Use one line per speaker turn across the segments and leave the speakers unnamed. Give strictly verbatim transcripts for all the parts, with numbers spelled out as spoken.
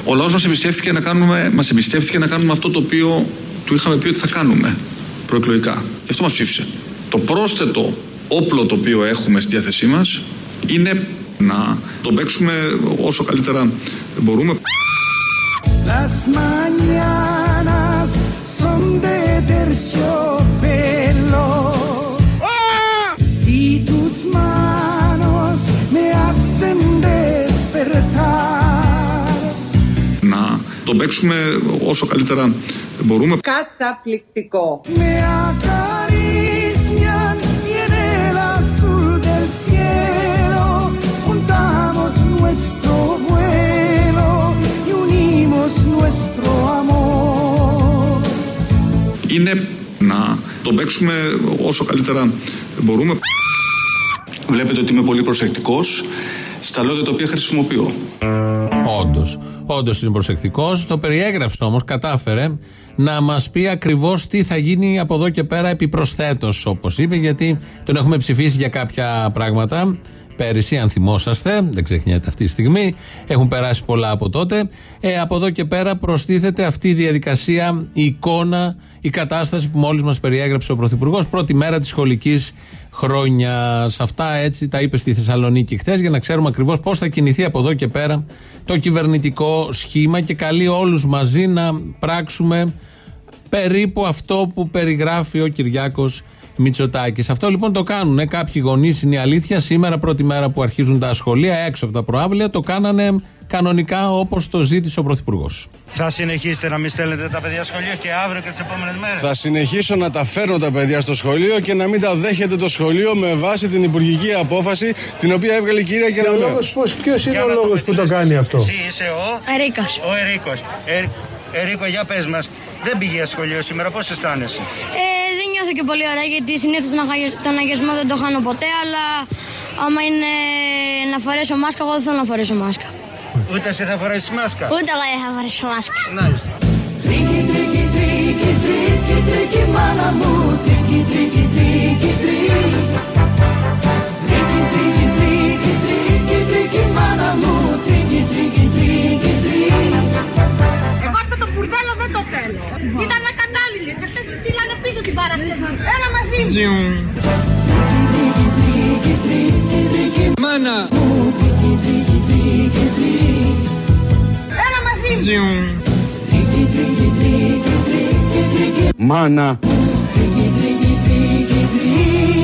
Ο λαός μας εμπιστεύτηκε να κάνουμε, μας εμπιστεύτηκε να κάνουμε αυτό το οποίο του είχαμε πει ότι θα κάνουμε προεκλογικά. Γι' αυτό μας ψήφισε. Το πρόσθετο όπλο το οποίο έχουμε στη διάθεσή μας είναι να το παίξουμε όσο καλύτερα μπορούμε. Las mañanas son de terciopelo. Si tus manos me hacen despertar. Να το παίξουμε όσο καλύτερα μπορούμε.
Καταπληκτικό.
Με acarician y en el azul del cielo juntamos nuestro vuelo y unimos nuestro amor. Είναι να το παίξουμε όσο καλύτερα μπορούμε. Βλέπετε ότι είμαι πολύ προσεκτικός στα λόγια τα οποία χρησιμοποιώ.
Όντως, όντως είναι προσεκτικός. Το περιέγραψε όμως, κατάφερε να μας πει ακριβώς τι θα γίνει από εδώ και πέρα επιπροσθέτως, όπως είπε, γιατί τον έχουμε ψηφίσει για κάποια πράγματα πέρυσι, αν θυμόσαστε, δεν ξεχνιέται αυτή τη στιγμή, έχουν περάσει πολλά από τότε. Ε, από εδώ και πέρα προστίθεται αυτή η διαδικασία, η εικόνα, η κατάσταση που μόλις μας περιέγραψε ο Πρωθυπουργός, πρώτη μέρα της σχολικής χρόνιας. Αυτά έτσι τα είπε στη Θεσσαλονίκη χθες, για να ξέρουμε ακριβώς πώς θα κινηθεί από εδώ και πέρα το κυβερνητικό σχήμα, και καλεί όλους μαζί να πράξουμε περίπου αυτό που περιγράφει ο Κυριάκος Μητσοτάκης. Αυτό λοιπόν το κάνουν κάποιοι γονείς, είναι η αλήθεια. Σήμερα, πρώτη μέρα που αρχίζουν τα σχολεία, έξω από τα προαύλια, το κάνανε κανονικά όπως το ζήτησε ο Πρωθυπουργός.
Θα συνεχίσετε να μην στέλνετε τα παιδιά σχολείο και αύριο και τις επόμενες μέρες?
Θα συνεχίσω να τα φέρνω τα παιδιά στο σχολείο και να μην τα δέχεται το σχολείο με βάση την υπουργική απόφαση την οποία έβγαλε η κυρία Κεραμέως.
Ποιος είναι ο λόγος που το κάνει αυτό?
Εσύ είσαι ο
Ερίκος.
Ο Ερίκος. Ε, Ερίκο, για πες μας, δεν πήγε σχολείο σήμερα, πώς αισθάνεσαι?
Ε, δεν νιώθω και πολύ ωραία, γιατί συνήθως τον αγιασμό δεν το χάνω ποτέ, αλλά άμα είναι να φορέσω μάσκα, εγώ δεν θέλω να φορέσω μάσκα.
Ούτε εσύ θα φορέσεις μάσκα?
Ούτε εγώ δεν θα φορέσω μάσκα.
Μάλιστα.
Τρίκι, τρίκι, τρίκι, τρίκι, τρίκι, μάνα μου, τρίκι, τρίκι, τρίκι, τρίκι. Τρίκι, τρίκι, τρίκι, τρίκι, τρίκι, μάνα μου, τρίκι, τρίκι, τρίκι, τρίκι.
Εγώ αυτό το μπουρδέλο δεν το θέλω. Ήταν ακατάλληλες, αυτές τις στείλανε πίσω την Παρασκευή. Έλα μαζί μου.
Τρίκι, τρίκι, τρίκι, τρίκι, μάνα μου, τρίκι, τρίκι, τρίκι, τρίκι.
Έλα μαζί μου.
Τρίκι, τρίκι, τρίκι, τρίκι, τρίκι,
Μάνα.
τρίκι, τρίκι, τρίκι, τρίκι.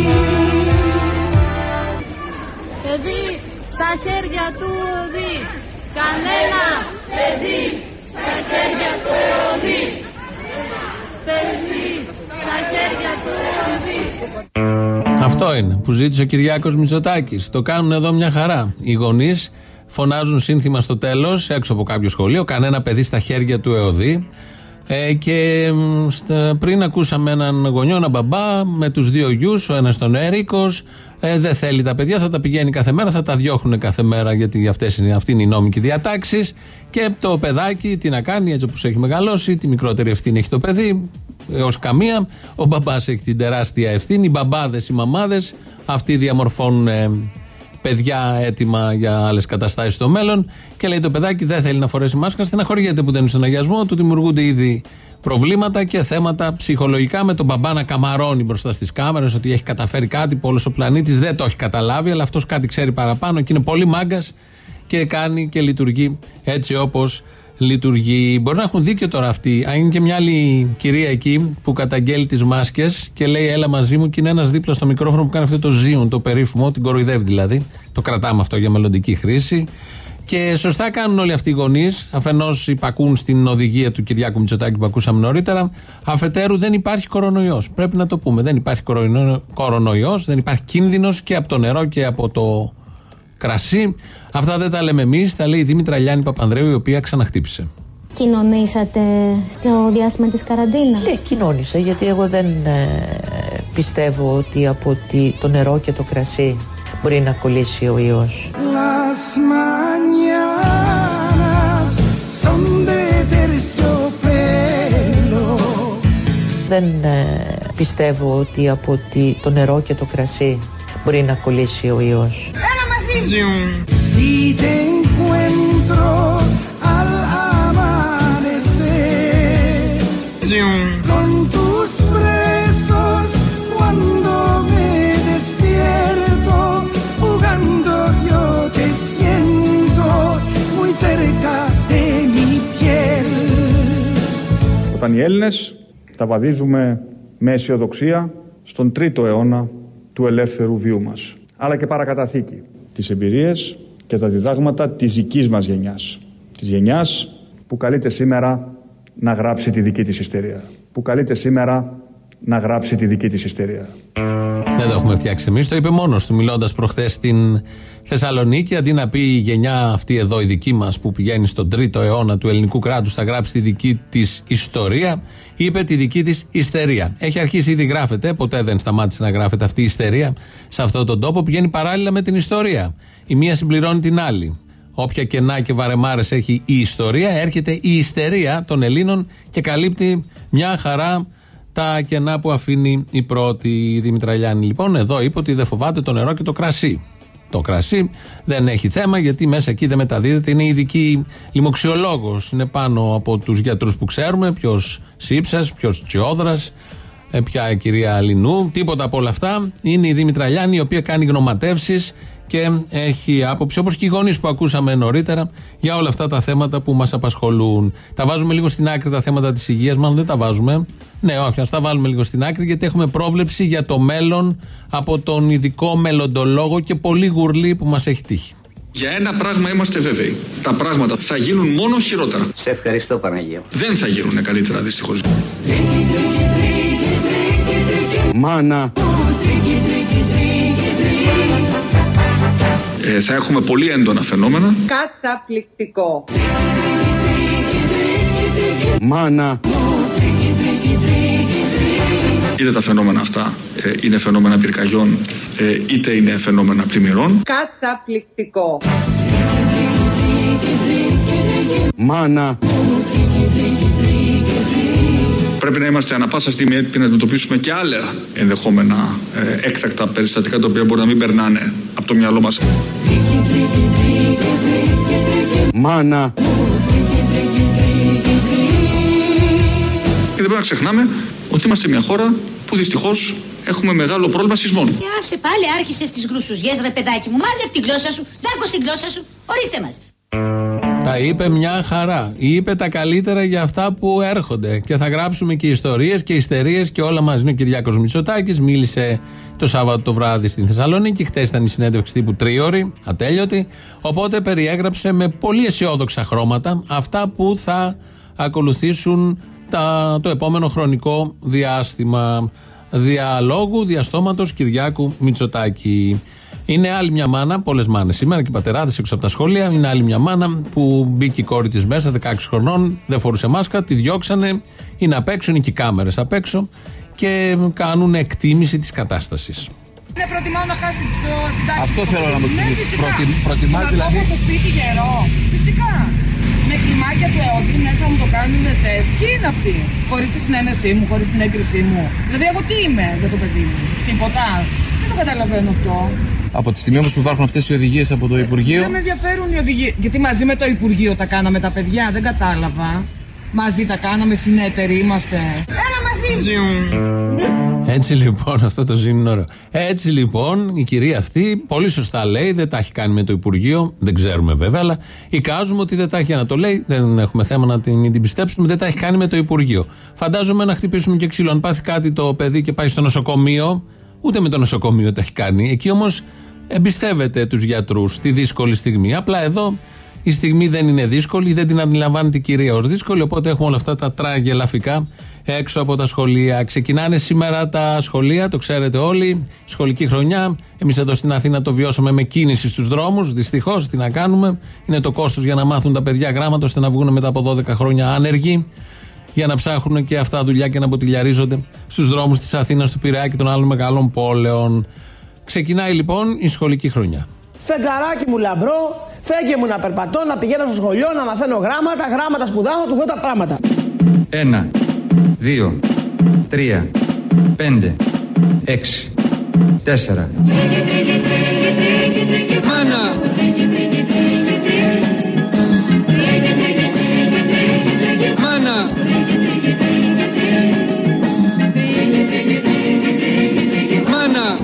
Παιδί στα χέρια του οδεί. Κανένα παιδί στα χέρια του οδεί. Παιδί στα χέρια του οδεί.
Αυτό είναι που ζήτησε ο Κυριάκος Μητσοτάκης. Το κάνουν εδώ μια χαρά. Οι γονείς φωνάζουν σύνθημα στο τέλος, έξω από κάποιο σχολείο, κανένα παιδί στα χέρια του ΕΟΔΗ. Ε, και στα, πριν ακούσαμε έναν γονιό, έναν μπαμπά με τους δύο γιους, ο ένας τον Έρικος, ε, δεν θέλει τα παιδιά, θα τα πηγαίνει κάθε μέρα, θα τα διώχνουν κάθε μέρα, γιατί αυτές είναι, αυτή είναι η νόμικη διατάξεις. Και το παιδάκι τι να κάνει, έτσι όπως έχει μεγαλώσει, τη μικρότερη ευθύνη έχει το παιδί, έως καμία. Ο μπαμπάς έχει την τεράστια ευθύνη, οι μπαμπάδες, οι μαμάδες, αυτοί διαμορφώνουν ε, παιδιά έτοιμα για άλλες καταστάσεις στο μέλλον. Και λέει το παιδάκι δεν θέλει να φορέσει μάσκα, στεναχωριέται που δεν είναι στον αγιασμό, του δημιουργούνται ήδη προβλήματα και θέματα ψυχολογικά, με τον μπαμπά να καμαρώνει μπροστά στις κάμερες ότι έχει καταφέρει κάτι που όλος ο πλανήτης δεν το έχει καταλάβει, αλλά αυτός κάτι ξέρει παραπάνω και είναι πολύ μάγκας και κάνει και λειτουργεί έτσι όπως λειτουργεί. Μπορεί να έχουν δίκιο τώρα αυτοί. Αν είναι και μια άλλη κυρία εκεί που καταγγέλει τις μάσκες και λέει έλα μαζί μου, και είναι ένας δίπλα στο μικρόφωνο που κάνει αυτό το ζύον, το περίφημο, την κοροϊδεύει δηλαδή. Το κρατάμε αυτό για μελλοντική χρήση. Και σωστά κάνουν όλοι αυτοί οι γονείς. Αφενός υπακούν στην οδηγία του Κυριάκου Μητσοτάκη που ακούσαμε νωρίτερα. Αφετέρου δεν υπάρχει κορονοϊός. Πρέπει να το πούμε. Δεν υπάρχει κορονοϊός, δεν υπάρχει κίνδυνος και από το νερό και από το κρασί. Αυτά δεν τα λέμε εμείς, τα λέει η Δήμητρα Λιάννη Παπανδρέου, η οποία ξαναχτύπησε.
Κοινωνήσατε στο διάστημα της καραντίνας?
Ναι, κοινώνησα, γιατί εγώ δεν ε, πιστεύω ότι από τη, το νερό και το κρασί μπορεί να κολλήσει ο ιός. Δεν ε, πιστεύω ότι από τη, το νερό και το κρασί μπορεί να κολλήσει ο ιός.
Έλα μαζί μου.
Si te encuentro al Όταν οι Έλληνες τα βαδίζουμε με αισιοδοξία στον τρίτο αιώνα του ελεύθερου βίου μας, αλλά και παρακαταθήκη τις εμπειρίες και τα διδάγματα της δικής μας γενιάς, της γενιάς που καλείται σήμερα να γράψει τη δική της ιστορία, που καλείται σήμερα να γράψει τη δική της ιστορία.
Δεν το έχουμε φτιάξει εμείς, το είπε μόνος του μιλώντας προχθές στην Θεσσαλονίκη. Αντί να πει η γενιά αυτή εδώ, η δική μας, που πηγαίνει στον τρίτο αιώνα του ελληνικού κράτους, θα γράψει τη δική της ιστορία, είπε τη δική της ιστερία. Έχει αρχίσει, ήδη γράφεται, ποτέ δεν σταμάτησε να γράφεται αυτή η ιστερία σε αυτόν τον τόπο, πηγαίνει παράλληλα με την ιστορία. Η μία συμπληρώνει την άλλη. Όποια κενά και βαρεμάρες έχει η ιστορία, έρχεται η ιστερία των Ελλήνων και καλύπτει μια χαρά τα κενά που αφήνει η πρώτη. Η Δημητραλιάνη λοιπόν εδώ είπε ότι δεν φοβάται το νερό και το κρασί. Το κρασί δεν έχει θέμα, γιατί μέσα εκεί δεν μεταδίδεται. Είναι ειδική λοιμοξιολόγος. Είναι πάνω από τους γιατρούς που ξέρουμε. Ποιος Σύψας, ποιος Τσιόδρας, ποια κυρία Λινού. Τίποτα από όλα αυτά. Είναι η Δημητραλιάνη, η οποία κάνει γνωματεύσεις και έχει άποψη, όπως και οι γονείς που ακούσαμε νωρίτερα, για όλα αυτά τα θέματα που μας απασχολούν. Τα βάζουμε λίγο στην άκρη τα θέματα της υγείας, μάλλον δεν τα βάζουμε. Ναι, όχι, ας τα βάλουμε λίγο στην άκρη, γιατί έχουμε πρόβλεψη για το μέλλον από τον ειδικό μελλοντολόγο και πολύ γουρλή που μας έχει τύχει.
Για ένα πράγμα είμαστε βέβαιοι. Τα πράγματα θα γίνουν μόνο χειρότερα.
Σε ευχαριστώ, Παναγία.
Δεν θα γίνουν καλύτερα, δυστυχώς.
Μάνα.
Ε, θα έχουμε πολύ έντονα φαινόμενα.
Καταπληκτικό.
Μάνα.
Είτε τα φαινόμενα αυτά ε, είναι φαινόμενα πυρκαγιών, ε, είτε είναι φαινόμενα πλημμυρών.
Καταπληκτικό.
Μάνα.
Πρέπει να είμαστε ανα πάσα στιγμή έτοιμοι να αντιμετωπίσουμε και άλλα ενδεχόμενα ε, έκτακτα περιστατικά, τα οποία μπορεί να μην περνάνε από το μυαλό μας.
Μάνα.
Και δεν πρέπει να ξεχνάμε ότι είμαστε μια χώρα που δυστυχώς έχουμε μεγάλο πρόβλημα σεισμών.
Ε, άσε πάλι, άρχισες τις γρουσουζιές, ρε παιδάκι μου. Μάζευ τη γλώσσα σου, δάκω στη γλώσσα σου, ορίστε μας.
Τα είπε μια χαρά. Είπε τα καλύτερα για αυτά που έρχονται. Και θα γράψουμε και ιστορίες και ιστερίες και όλα μαζί. Ο Κυριάκος Μητσοτάκης μίλησε το Σάββατο το βράδυ στην Θεσσαλονίκη. Χθες ήταν η συνέντευξη τύπου τρίωρη, ατέλειωτη. Οπότε περιέγραψε με πολύ αισιόδοξα χρώματα αυτά που θα ακολουθήσουν τα, το επόμενο χρονικό διάστημα διαλόγου διαστόματος Κυριάκου Μητσοτάκη. Είναι άλλη μια μάνα, πολλές μάνες σήμερα και οι πατεράδες έξω από τα σχολεία. Είναι άλλη μια μάνα που μπήκε η κόρη της μέσα, δεκαέξι χρονών, δεν φορούσε μάσκα, τη διώξανε. Είναι απ' έξω, είναι και οι κάμερες απ' έξω και κάνουν εκτίμηση της κατάστασης.
Δεν προτιμάω να χάσει το, την τάξη.
Αυτό θέλω να μου εξηγήσεις.
Ναι,
Προτι, προτιμάς δηλαδή.
Να το στο σπίτι γερό. Φυσικά. Με κλιμάκια του ΕΟΤΗ μέσα μου το κάνουν τεστ. Ποιοι είναι αυτοί? Χωρίς τη συνένεσή μου, χωρίς την έγκρισή μου. Δηλαδή, εγώ τι είμαι για το παιδί μου? Τίποτα. Δεν το καταλαβαίνω αυτό.
Από τη στιγμή όμως που υπάρχουν αυτές οι οδηγίες από το Υπουργείο.
Δεν με ενδιαφέρουν οι οδηγίες. Γιατί μαζί με το Υπουργείο τα κάναμε τα παιδιά, δεν κατάλαβα. Μαζί τα κάναμε, συνέτεροι είμαστε. Έλα μαζί μου.
Έτσι λοιπόν, αυτό το ζήν είναι ωραίο. Έτσι λοιπόν, η κυρία αυτή πολύ σωστά λέει, δεν τα έχει κάνει με το Υπουργείο, δεν ξέρουμε βέβαια, αλλά εικάζουμε ότι δεν τα έχει, για να το λέει, δεν έχουμε θέμα να την, την πιστέψουμε, δεν τα έχει κάνει με το Υπουργείο. Φαντάζομαι να χτυπήσουμε και ξύλο. Αν πάθει κάτι το παιδί και πάει στο νοσοκομείο, ούτε με το νοσοκομείο τα έχει κάνει. Εκεί όμως εμπιστεύεται τους γιατρούς στη δύσκολη στιγμή. Απλά εδώ η στιγμή δεν είναι δύσκολη, δεν την αντιλαμβάνεται η κυρία ως δύσκολη, οπότε έχουμε όλα αυτά τα τραγελαφικά έξω από τα σχολεία. Ξεκινάνε σήμερα τα σχολεία, το ξέρετε όλοι, σχολική χρονιά. Εμείς εδώ στην Αθήνα το βιώσαμε με κίνηση στους δρόμους. Δυστυχώς, τι να κάνουμε, είναι το κόστος για να μάθουν τα παιδιά γράμματα ώστε να βγουν μετά από δώδεκα χρόνια άνεργοι, για να ψάχνουν και αυτά δουλειά και να ποτηλιαρίζονται στους δρόμους της Αθήνας, του Πειραιά και των άλλων μεγάλων πόλεων. Ξεκινάει λοιπόν η σχολική χρονιά.
Φεγγαράκι μου λαμπρό, φέγγε μου να περπατώ, να πηγαίνω στο σχολείο, να μαθαίνω γράμματα, γράμματα σπουδάω, του δω τα πράγματα.
Ένα, δύο, τρία, πέντε, έξι, τέσσερα.
Μάνα! Μάνα! Μάνα!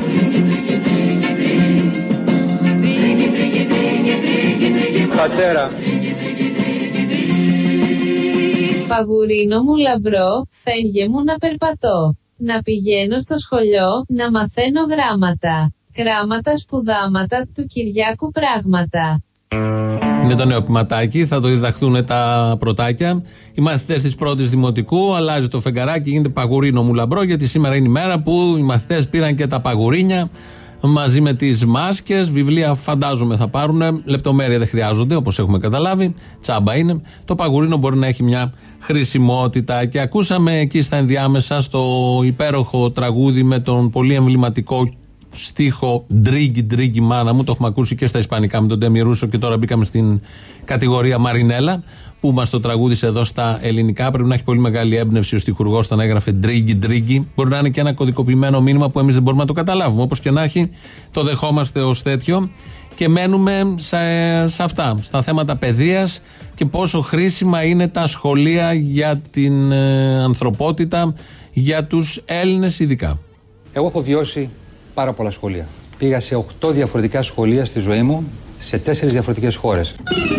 Πατέρα,
Παγουρίνο μου λαμπρό, φεύγε μου να περπατώ. Να πηγαίνω στο σχολείο, να μαθαίνω γράμματα. Γράμματα σπουδάματα του Κυριάκου πράγματα.
Είναι το νέο ποιηματάκι, θα το διδαχθούν τα πρωτάκια. Οι μαθητές της πρώτης δημοτικού, αλλάζει το φεγγαράκι, γίνεται παγουρίνο μου λαμπρό, γιατί σήμερα είναι η μέρα που οι μαθητές πήραν και τα παγουρίνια μαζί με τις μάσκες. Βιβλία φαντάζομαι θα πάρουν, λεπτομέρεια δεν χρειάζονται όπως έχουμε καταλάβει, τσάμπα είναι. Το παγουρίνο μπορεί να έχει μια χρησιμότητα. Και ακούσαμε εκεί στα ενδιάμεσα στο υπέροχο τραγούδι με τον πολύ εμβληματικό στίχο «Ντρίγκι, ντρίγκι μάνα μου». Το έχουμε ακούσει και στα ισπανικά με τον Ντέμι Ρούσο και τώρα μπήκαμε στην κατηγορία Μαρινέλα που μας το τραγούδισε εδώ στα ελληνικά. Πρέπει να έχει πολύ μεγάλη έμπνευση ο στιχουργός όταν έγραφε «Ντρίγκι, ντρίγκι». Μπορεί να είναι και ένα κωδικοποιημένο μήνυμα που εμείς δεν μπορούμε να το καταλάβουμε. Όπως και να έχει, το δεχόμαστε ως τέτοιο και μένουμε σε, σε αυτά, στα θέματα παιδείας και πόσο χρήσιμα είναι τα σχολεία για την ε, ανθρωπότητα, για τους Έλληνες ειδικά.
Εγώ έχω βιώσει πάρα πολλά σχολεία. Πήγα σε οκτώ διαφορετικά σχολεία στη ζωή μου, σε τέσσερις διαφορετικές χώρες.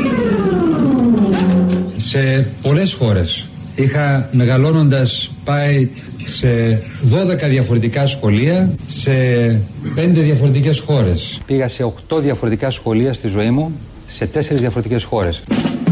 Σε πολλές χώρες. Είχα μεγαλώνοντας πάει σε δώδεκα διαφορετικά σχολεία, σε πέντε διαφορετικές χώρες. Πήγα σε οκτώ διαφορετικά σχολεία στη ζωή μου, σε τέσσερις διαφορετικές χώρες.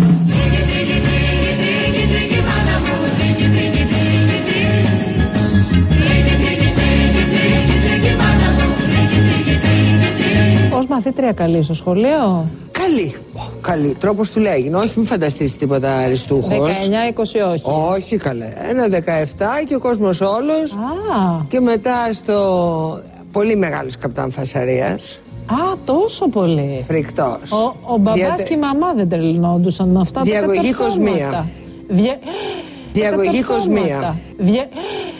Ως μαθήτρια καλή στο σχολείο.
Καλή. Καλή. Τρόπος του λέγει. Όχι, μην φανταστείς τίποτα αριστούχος.
δεκαεννιά είκοσι όχι.
Όχι, καλέ. Ένα δεκαεπτά και ο κόσμος όλος.
Α.
Και μετά στο πολύ μεγάλος καπτάν Φασαρίας.
Α, τόσο πολύ.
Φρικτός.
Ο, ο μπαμπάς Διατε... και η μαμά δεν τρελνόντουσαν με αυτά τα κατορθώματα.
Διαγωγή κοσμία. Δια... Διαγωγή κοσμία. Δια...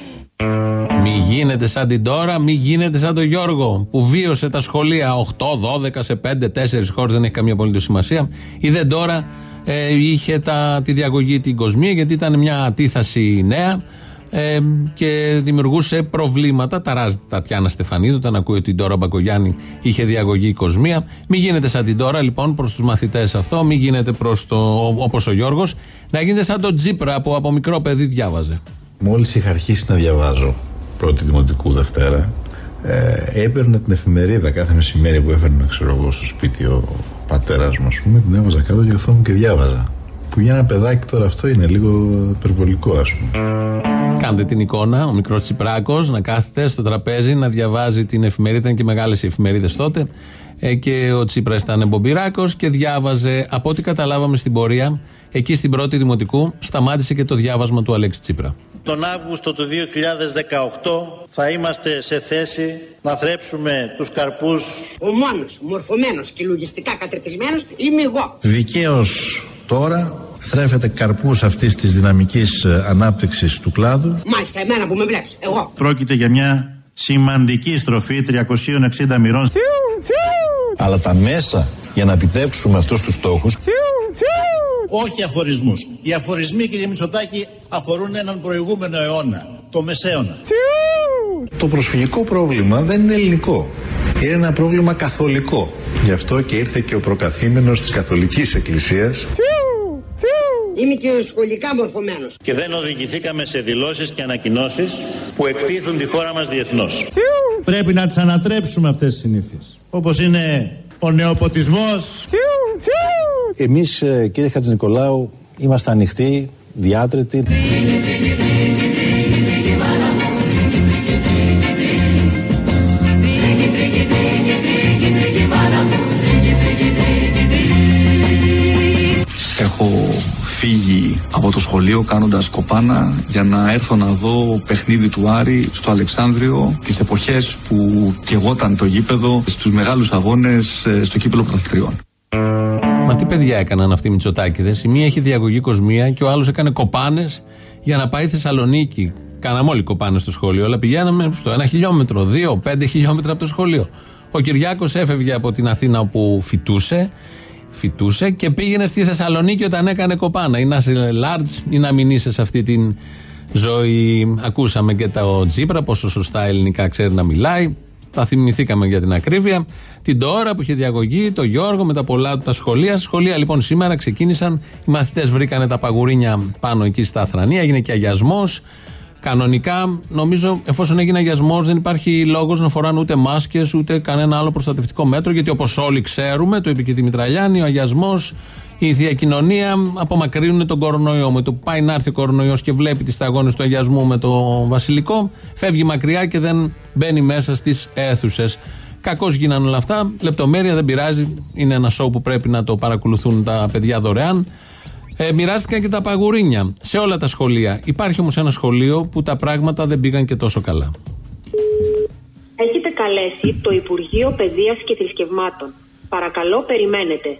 Μη γίνεται σαν την τώρα, μη γίνεται σαν τον Γιώργο που βίωσε τα σχολεία οκτώ, δώδεκα σε πέντε, τέσσερις χώρες, δεν έχει καμία απολύτως σημασία. Είδε τώρα ε, είχε τα, τη διαγωγή την κοσμία γιατί ήταν μια αντίθαση νέα ε, και δημιουργούσε προβλήματα. Ταράζεται η Τατιάνα Στεφανίδου όταν ακούει ότι η Ντόρα Μπακογιάννη είχε διαγωγή κοσμία. Μη γίνεται σαν την τώρα λοιπόν προς τους μαθητές αυτό, μη γίνεται προς το, όπως ο Γιώργος, να γίνεται σαν τον Τσίπρα που από μικρό παιδί διάβαζε.
Μόλις είχα αρχίσει να διαβάζω πρώτη δημοτικού Δευτέρα, ε, έπαιρνα την εφημερίδα κάθε μεσημέρι που έφερνα, ξέρω εγώ, στο σπίτι ο πατέρας μου, ας πούμε, την έβαζα κάτω και οθόμουν και διάβαζα. Που για ένα παιδάκι τώρα αυτό είναι λίγο υπερβολικό, ας πούμε.
Κάντε την εικόνα, ο μικρός Τσιπράκος να κάθεται στο τραπέζι να διαβάζει την εφημερίδα, ήταν και μεγάλες οι εφημερίδες τότε, ε, και ο Τσίπρας ήταν μπομπιράκος και διάβαζε, από ό,τι καταλάβαμε στην πορεία, εκεί στην πρώτη δημοτικού σταμάτησε και το διάβασμα του Αλέξη Τσίπρα.
Τον Αύγουστο του δύο χιλιάδες δεκαοκτώ θα είμαστε σε θέση να θρέψουμε τους καρπούς.
Ο μόνος μορφωμένος και λογιστικά κατρετισμένος είμαι εγώ.
Δικαίως τώρα θρέφεται καρπούς αυτής της δυναμικής ανάπτυξης του κλάδου.
Μάλιστα, εμένα που με βλέπεις, εγώ.
Πρόκειται για μια σημαντική στροφή τριακοσίων εξήντα μοιρών.
Αλλά τα μέσα για να επιτεύξουμε αυτούς τους στόχους.
Όχι αφορισμούς. Οι αφορισμοί, κύριε Μητσοτάκη, αφορούν έναν προηγούμενο αιώνα, το Μεσαίωνα.
Το προσφυγικό πρόβλημα δεν είναι ελληνικό. Είναι ένα πρόβλημα καθολικό. Γι' αυτό και ήρθε και ο προκαθήμενος της Καθολικής Εκκλησίας.
Είμαι και σχολικά μορφωμένος.
Και δεν οδηγηθήκαμε σε δηλώσεις και ανακοινώσεις που εκτίθουν τη χώρα μας διεθνώς. Πρέπει να τις ανατρέψουμε αυτές τις συνήθειες. Όπως είναι ο νεοποτισμός.
Εμείς, κύριε Χατζηνικολάου, είμαστε ανοιχτοί, διάτρετοι.
Έχω φύγει από το σχολείο κάνοντας κοπάνα για να έρθω να δω παιχνίδι του Άρη στο Αλεξάνδριο τις εποχές που καιγόταν το γήπεδο στους μεγάλους αγώνες στο κύπελλο πρωταθλητριών.
Μα τι παιδιά έκαναν αυτοί οι Μητσοτάκηδες? Η μία έχει διαγωγή κοσμία και ο άλλος έκανε κοπάνες για να πάει Θεσσαλονίκη. Κάναμε όλοι κοπάνες στο σχολείο, αλλά πηγαίναμε στο ένα χιλιόμετρο, δύο, πέντε χιλιόμετρα από το σχολείο. Ο Κυριάκος έφευγε από την Αθήνα όπου φοιτούσε, φοιτούσε και πήγαινε στη Θεσσαλονίκη όταν έκανε κοπάνα. Ή να είσαι large ή να μην είσαι σε αυτή την ζωή. Ακούσαμε και το Τσίπρα, πόσο σωστά ελληνικά ξέρει να μιλάει. Τα θυμηθήκαμε για την ακρίβεια. Την Τώρα που είχε διαγωγή, το Γιώργο με τα πολλά του τα σχολεία. Σχολεία λοιπόν σήμερα ξεκίνησαν. Οι μαθητές βρήκανε τα παγουρίνια πάνω εκεί στα Αθρανία. Έγινε και αγιασμός. Κανονικά, νομίζω, εφόσον έγινε αγιασμός, δεν υπάρχει λόγος να φοράνε ούτε μάσκες ούτε κανένα άλλο προστατευτικό μέτρο. Γιατί όπως όλοι ξέρουμε, το είπε και η Δημητραλιάνη, ο αγιασμός, η Θεία Κοινωνία απομακρύνουν τον κορονοϊό. Με το που πάει να έρθει ο κορονοϊός και βλέπει τις σταγόνες του αγιασμού με το βασιλικό, φεύγει μακριά και δεν μπαίνει μέσα στις αίθουσες. Κακώς γίνανε όλα αυτά. Λεπτομέρεια δεν πειράζει. Είναι ένα σοου που πρέπει να το παρακολουθούν τα παιδιά δωρεάν. Ε, μοιράστηκαν και τα παγουρίνια σε όλα τα σχολεία. Υπάρχει όμως ένα σχολείο που τα πράγματα δεν πήγαν και τόσο καλά.
Έχετε καλέσει το Υπουργείο Παιδείας και Θρησκευμάτων. Παρακαλώ, περιμένετε.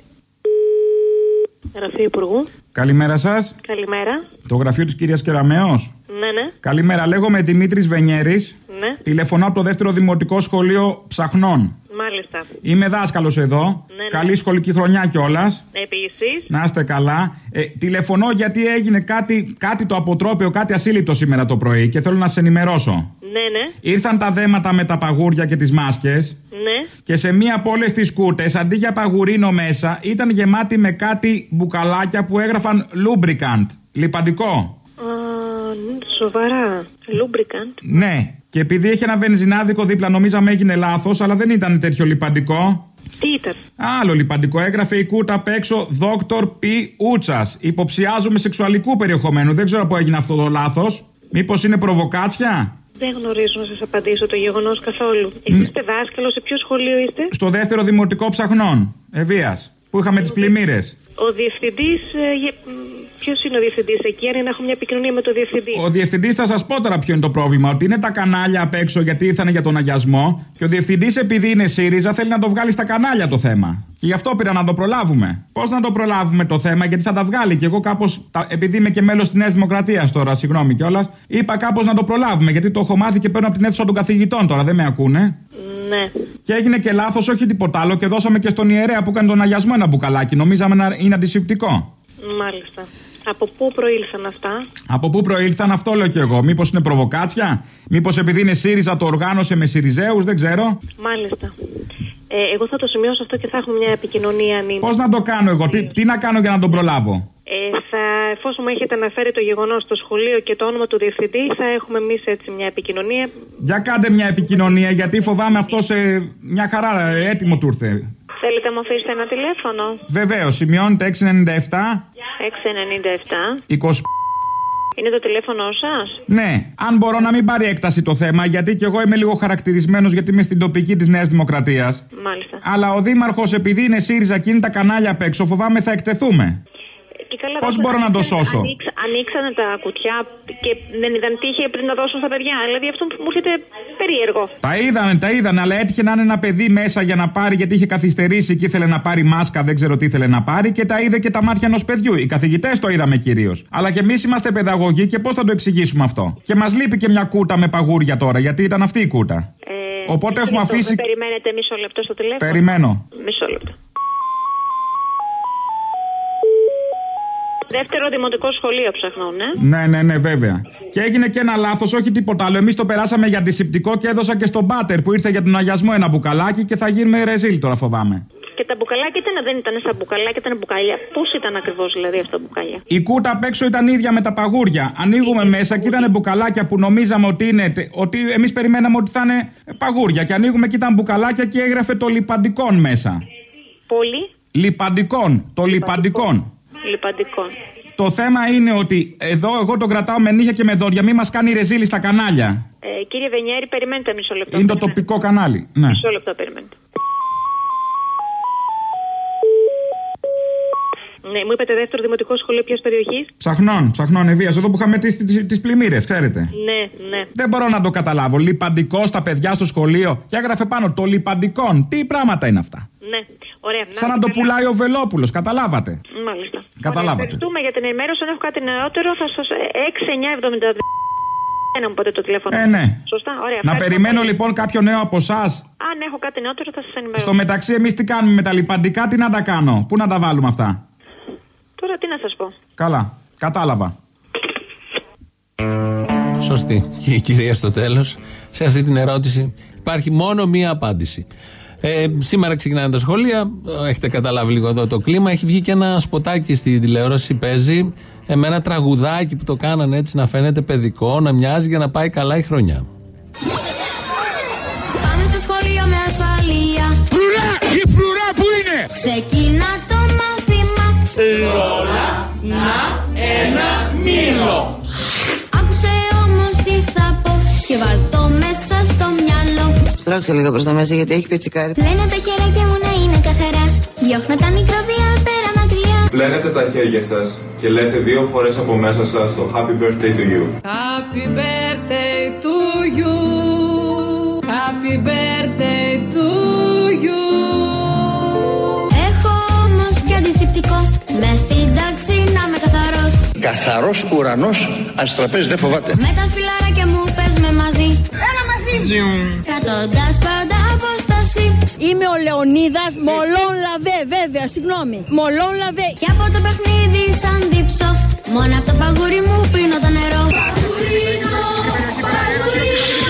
Γραφείο Υπουργού.
Καλημέρα σας.
Καλημέρα.
Το γραφείο της κυρίας Κεραμέως.
Ναι, ναι.
Καλημέρα, λέγομαι Δημήτρης Βενιέρης.
Ναι.
Τηλεφωνώ από το δεύτερο δημοτικό σχολείο Ψαχνών.
Μάλιστα.
Είμαι δάσκαλος εδώ.
Ναι, ναι.
Καλή σχολική χρονιά κιόλας.
Επίσης.
Να είστε καλά. Ε, τηλεφωνώ γιατί έγινε κάτι, κάτι το αποτρόπαιο, κάτι ασύλληπτο σήμερα το πρωί και θέλω να σε ενημερώσω.
Ναι, ναι.
Ήρθαν τα δέματα με τα παγούρια και τις μάσκες.
Ναι.
Και σε μία από όλες τις κούτες, αντί για παγουρίνο μέσα, ήταν γεμάτη με κάτι μπουκαλάκια που έγραφαν lubricant. Λιπαντικό.
Α, σοβαρά. Lubricant.
Ναι. Και επειδή έχει ένα βενζινάδικο δίπλα, νομίζαμε έγινε λάθος, αλλά δεν ήταν τέτοιο λιπαντικό.
Τι ήταν?
Άλλο λιπαντικό. Έγραφε η κούτα απ' έξω Δόκτωρ Π. Ούτσας. Υποψιάζομαι σεξουαλικού περιεχομένου. Δεν ξέρω πού έγινε αυτό το λάθος. Μήπως είναι προβοκάτσια?
Δεν γνωρίζω να σας απαντήσω το γεγονός καθόλου. Εσείς είστε δάσκαλος, σε ποιο σχολείο είστε?
Στο δεύτερο δημοτικό Ψαχνών. Ευβοίας. Που είχαμε τις πλημμύρες.
Ο διευθυντής. Ποιος είναι ο διευθυντής εκεί, αν να έχω μια επικοινωνία με τον διευθυντή?
Ο διευθυντής θα σας πω τώρα ποιο είναι το πρόβλημα. Ότι είναι τα κανάλια απ' έξω γιατί ήρθανε για τον αγιασμό. Και ο διευθυντής, επειδή είναι ΣΥΡΙΖΑ, θέλει να το βγάλει στα κανάλια το θέμα. Και γι' αυτό πήρα να το προλάβουμε. Πώς να το προλάβουμε το θέμα, γιατί θα τα βγάλει. Και εγώ κάπως, επειδή είμαι και μέλος της Νέας Δημοκρατίας τώρα, συγγνώμη κιόλας, είπα κάπως να το προλάβουμε. Γιατί το έχω μάθει και παίρνω από την αίθουσα των καθηγητών τώρα, δεν με ακούνε.
Ναι.
Και έγινε και λάθος, όχι τίποτα άλλο, και δώσαμε και στον ιερέα που έκανε τον αγιασμό ένα μπουκαλάκι. Νομίζαμε να είναι αντισηπτικό.
Μάλιστα. Από πού προήλθαν αυτά?
Από πού προήλθαν, αυτό λέω κι εγώ. Μήπως είναι προβοκάτσια, μήπως επειδή είναι ΣΥΡΙΖΑ το οργάνωσε με ΣΥΡΙΖΕΟΥς, δεν ξέρω.
Μάλιστα. Ε, εγώ θα το σημειώσω αυτό και θα έχουμε μια επικοινωνία.
Πώς να το κάνω εγώ, τι, τι να κάνω για να τον προλάβω?
Ε, θα, εφόσον μου έχετε αναφέρει το γεγονός στο σχολείο και το όνομα του διευθυντή, θα έχουμε εμείς έτσι μια επικοινωνία. Για
κάντε μια επικοινωνία, γιατί φοβάμαι αυτό σε μια χαρά έτοιμο του ήρθε.
Θέλετε να μου αφήσετε ένα τηλέφωνο?
Βεβαίως, σημειώνετε έξι εννιά επτά
έξι εννιά επτά
είκοσι.
Είναι το τηλέφωνο σας?
Ναι, αν μπορώ να μην πάρει έκταση το θέμα, γιατί και εγώ είμαι λίγο χαρακτηρισμένος, γιατί είμαι στην τοπική της Νέας Δημοκρατίας.
Μάλιστα.
Αλλά ο δήμαρχος, επειδή είναι ΣΥΡΙΖΑ και είναι τα κανάλια απ' έξω, φοβάμαι θα εκτεθούμε. Πώς μπορώ να το σώσω?
Ανοίξ, ανοίξανε τα κουτιά και δεν είδαν τι είχε πριν να δώσουν στα παιδιά. Δηλαδή αυτό μου έρχεται περίεργο.
Τα είδανε, τα είδανε, αλλά έτυχε να είναι ένα παιδί μέσα για να πάρει, γιατί είχε καθυστερήσει και ήθελε να πάρει μάσκα, δεν ξέρω τι ήθελε να πάρει, και τα είδε και τα μάτια ενός παιδιού. Οι καθηγητές το είδαμε κυρίως. Αλλά και εμείς είμαστε παιδαγωγοί και πώς θα το εξηγήσουμε αυτό? Και μας λείπει και μια κούτα με παγούρια τώρα, γιατί ήταν αυτή η κούτα. Ε, Οπότε έχουμε
λεπτό,
αφήσει.
Περιμένετε μισό λεπτό στο τηλέφωνο.
Περιμένω.
Μισό λεπτό. Δεύτερο δημοτικό σχολείο Ψαχνών, ναι.
Ναι, ναι, ναι, βέβαια. Και έγινε και ένα λάθος, όχι τίποτα άλλο. Εμείς το περάσαμε για αντισηπτικό και έδωσα και στον πάτερ που ήρθε για τον αγιασμό ένα μπουκαλάκι και θα γίνουμε ρεζίλ τώρα, φοβάμαι.
Και τα μπουκαλάκια ήταν, δεν ήταν σαν μπουκαλάκια, ήταν μπουκάλια. Πώς ήταν ακριβώς δηλαδή αυτά τα μπουκάλια?
Η κούτα απ' έξω ήταν ίδια με τα παγούρια. Ανοίγουμε μέσα και ήταν μπουκαλάκια που νομίζαμε ότι είναι. Ότι εμείς περιμέναμε ότι θα είναι παγούρια. Και ανοίγουμε και ήταν μπουκαλάκια και έγραφε το λιπαντικόν μέσα.
Πολύ.
Λιπαντικόν. Το λιπαντικόν.
Λιπαντικών.
Το θέμα είναι ότι εδώ εγώ τον κρατάω με νύχια και με δόντια, μην μας κάνει ρεζίλι στα κανάλια.
Ε, κύριε Βενιέρη, περιμένετε μισό λεπτό.
Είναι το τοπικό κανάλι. Ναι.
Μισό λεπτό, περιμένετε. Ναι, μου είπατε δεύτερο δημοτικό σχολείο ποιας περιοχής?
Ψαχνών, Ψαχνών, Ευβοίας, εδώ που είχαμε τις, τις, τις πλημμύρες, ξέρετε.
Ναι, ναι.
Δεν μπορώ να το καταλάβω. Λιπαντικό στα παιδιά στο σχολείο. Και έγραφε πάνω το λιπαντικόν. Τι πράγματα είναι αυτά?
Ναι, ωραία.
Σαν να, να το καλά. Πουλάει ο Βελόπουλος, καταλάβατε.
Μάλιστα.
Καταλάβατε.
Ευχαριστούμε για την ενημέρωση. Αν έχω κάτι νεότερο, θα σας. έξι εννιά εβδομήντα δύο. Να μου πείτε το τηλέφωνο.
Ε, ναι.
Σωστά, ωραία.
Να περιμένω πολύ. Λοιπόν κάποιο νέο από εσάς.
Αν έχω κάτι νεότερο, θα σας ενημερώσω.
Στο μεταξύ, εμείς τι κάνουμε με τα λιπαντικά, τι να τα κάνω, πού να τα βάλουμε αυτά?
Τώρα τι να σας πω.
Καλά, κατάλαβα.
Σωστή. Και η κυρία στο τέλος, σε αυτή την ερώτηση, Υπάρχει μόνο μία απάντηση. Ε, σήμερα ξεκινάνε τα σχολεία. Έχετε καταλάβει λίγο εδώ το κλίμα. Έχει βγει και ένα σποτάκι στη τηλεόραση. Παίζει ε, με ένα τραγουδάκι που το κάνανε έτσι να φαίνεται παιδικό, να μοιάζει για να πάει καλά η χρονιά.
Πάμε στο σχολείο με ασφαλεία.
Φρουρά! Η φρουρά που είναι!
Ξεκινά το μάθημα.
Ρόλα να ένα μήλο.
Άκουσε όμως τι θα πω και βάλ' το μέσα στο μυαλό.
Σπρώξε λίγο προς τα μέσα γιατί έχει πιτσικάρι.
Λένε τα χέρια μου να είναι καθαρά. Διώχνω τα μικρόβια πέρα μακριά.
Πλένετε τα χέρια σας και λέτε δύο φορές από μέσα σας το Happy birthday to you.
Happy birthday to you. Happy birthday to you.
Έχω όμως και αντισηπτικό. Μες στην τάξη να είμαι καθαρός.
Καθαρός ουρανός, αστραπές δεν φοβάται.
Με τα φιλαράκια μου πες με μαζί.
Έλα μαζί.
Κρατώντας πάντα απόσταση.
Είμαι ο Λεωνίδας Μολόν Λαβέ, βέβαια, συγγνώμη. Μολόν Λαβέ.
Και από το παιχνίδι σαν δίψω. Μόνο από το παγούρι μου πίνω το νερό. Παγουρίνο, παγουρίνο,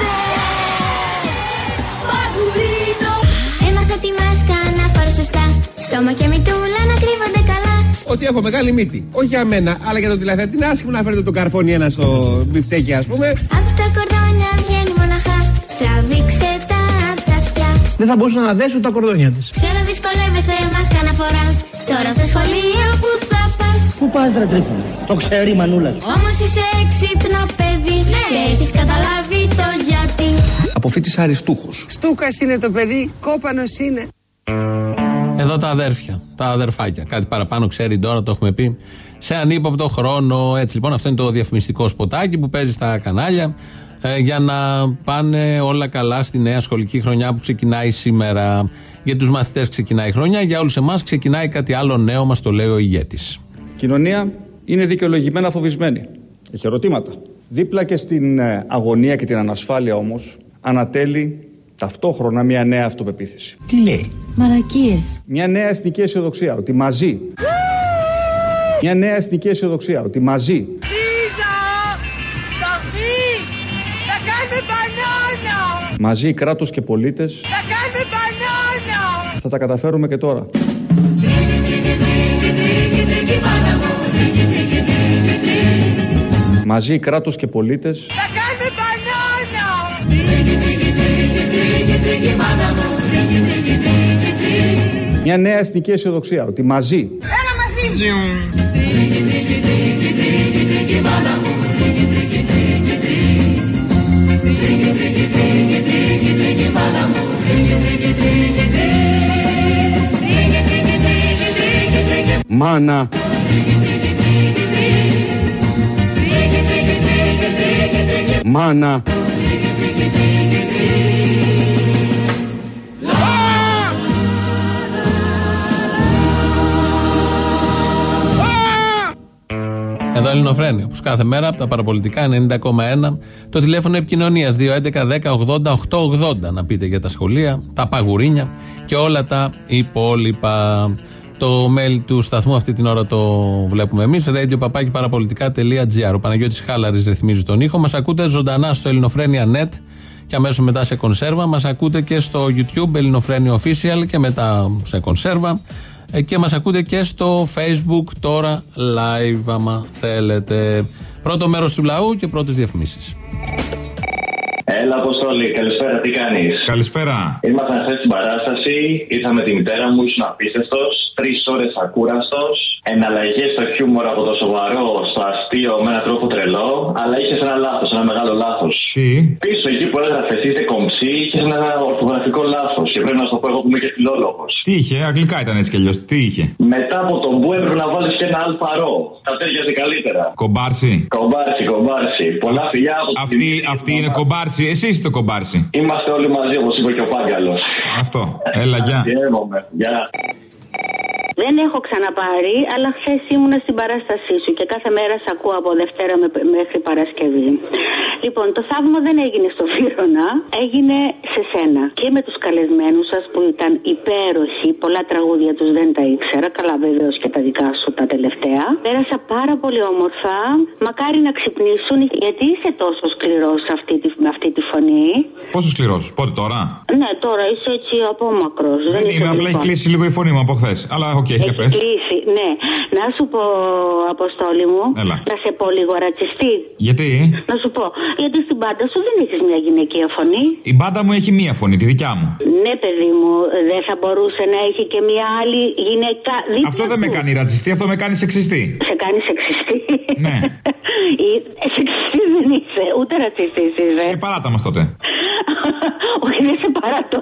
παγουρίνο. Έμαθα τη μάσκα να πάρω σωστά. Στόμα και μητούλα να κρύβονται καλά.
Ότι έχω μεγάλη μύτη. Όχι για μένα, αλλά για τον τηλεθεατή. Είναι άσχημο να φέρετε τον καρφόνι ένα στο μπιφτέκι, ας πούμε.
Απ' τα κορδόνια βγαίνει μοναχά. Τραβήξε τα απ' τα αυτιά.
Δεν θα μπορούσαν να δέσουν τα κορδόνια της.
Ξέρω δυσκολεύεσαι μάσκα να φοράς. Τώρα στο σχολείο που θα πας.
Πού πας, ρε Τρίφωνα? Το ξέρει η μανούλα σου.
Όμως είσαι έξυπνο παιδί. Ναι. Και έχεις καταλάβει το γιατί.
Αποφύτης αριστούχος.
Στούκας είναι το παιδί, κόπανος είναι.
Εδώ τα αδέρφια, τα αδερφάκια. Κάτι παραπάνω ξέρει τώρα, το έχουμε πει σε ανύποπτο χρόνο. Έτσι λοιπόν, αυτό είναι το διαφημιστικό σποτάκι που παίζει στα κανάλια ε, για να πάνε όλα καλά στη νέα σχολική χρονιά που ξεκινάει σήμερα. Για τους μαθητές ξεκινάει η χρονιά, για όλους εμάς ξεκινάει κάτι άλλο νέο, μας το λέει ο ηγέτης.
Η κοινωνία είναι δικαιολογημένα φοβισμένη. Έχει ερωτήματα. Δίπλα και στην αγωνία και την ανασφάλεια όμως, ανατέλει ταυτόχρονα μια νέα αυτοπεποίθηση.
Τι λέει?
Μαλακίες.
Μια νέα εθνική αισιοδοξία, ότι μαζί. Μια νέα εθνική αισιοδοξία, ότι μαζί.
Λίζα! Θα βγεις! Θα κάνετε μπανάνα!
Μαζί κράτος και πολίτες.
Θα κάνετε μπανάνα!
Θα τα καταφέρουμε και τώρα. Μαζί κράτος και πολίτες.
Θα κάνετε μπανάνα!
Μια νέα εθνική αισιοδοξία, ότι μαζί.
Έλα μαζί!
Μάνα. Μάνα.
Εδώ Ελληνοφρένεια, όπως κάθε μέρα από τα παραπολιτικά ενενήντα κόμμα ένα. Το τηλέφωνο επικοινωνίας δύο έντεκα δέκα ογδόντα οκτώ ογδόντα. Να πείτε για τα σχολεία, τα παγουρίνια και όλα τα υπόλοιπα. Το mail του σταθμού αυτή την ώρα το βλέπουμε εμείς, radio παπάκι παραπολιτικά τελεία τζι άρ. Ο Παναγιώτης Χάλαρης ρυθμίζει τον ήχο. Μας ακούτε ζωντανά στο Ελληνοφρένεια τελεία net και αμέσως μετά σε κονσέρβα. Μας ακούτε και στο YouTube Ελληνοφρένεια Official και μετά σε κονσέρβα. Και μας ακούτε και στο Facebook τώρα live άμα θέλετε. Πρώτο μέρος του λαού και πρώτες διαφημίσεις.
Έλα, Αποστόλη, καλησπέρα, τι κάνεις?
Καλησπέρα.
Ήμασταν χθες στην παράσταση, ήρθα με τη μητέρα μου, ήσουν απίστευτος, τρεις ώρες ακούραστος, εναλλαγές στο χιούμορ από το σοβαρό στο αστείο με έναν τρόπο τρελό, αλλά είχες ένα λάθος, ένα μεγάλο λάθος.
Τι?
Πίσω εκεί που έγραφες είστε κομψοί, είχες ένα ορθογραφικό λάθος και πρέπει να σου το πω εγώ που είμαι και φιλόλογος.
Τι είχε, αγγλικά ήταν έτσι κι αλλιώς, τι είχε?
Μετά από τον μπου έπρεπε να βάλεις και ένα αλφαρό. Θα τέριαζε καλύτερα.
Κομπάρσι.
Κομπάρσι, κομπάρσι. Πολλά φιλιά από
Αυτή, αυτή είναι κομπάρσι, εσύ είστε κομπάρσι.
Είμαστε όλοι μαζί, όπως είπε και ο Πάγκαλος.
Αυτό. Έλα, γεια.
Γεια.
Δεν έχω ξαναπάρει, αλλά χθες ήμουνα στην παράστασή σου και κάθε μέρα σ' ακούω από Δευτέρα μέχρι Παρασκευή. Λοιπόν, το θαύμα δεν έγινε στο Βύρωνα, έγινε σε σένα. Και με τους καλεσμένους σας που ήταν υπέροχοι, πολλά τραγούδια τους δεν τα ήξερα, καλά βεβαίως και τα δικά σου τα τελευταία. Πέρασα πάρα πολύ όμορφα, μακάρι να ξυπνήσουν, γιατί είσαι τόσο σκληρός αυτή τη, με αυτή τη φωνή.
Πόσο σκληρός, πότε τώρα?
Ναι, τώρα είσαι έτσι απόμακρος.
Δεν, δεν είμαι, απλά έχει κλείσει λίγο η φωνή μου από χθες. Αλλά οκ, okay, για πες.
Έχει κλείσει, ναι. Να σου πω, Αποστόλη μου,
Έλα.
να σε πω λίγο ρατσιστή.
Γιατί?
Να σου πω, γιατί στην μπάντα σου δεν έχεις μια γυναικεία φωνή.
Η μπάντα μου έχει μία φωνή, τη δικιά μου.
Ναι, παιδί μου, δεν θα μπορούσε να έχει και μια άλλη γυναίκα δίπλα.
Αυτό δεν
του.
με κάνει ρατσιστή, αυτό με κάνει σεξιστή.
Σε κάνει σεξιστή.
Ναι.
Σεξιστή δεν είσαι, ούτε ρατσιστής είσαι.
Και παράτα μας τότε.
Όχι, δεν σε παρατώ.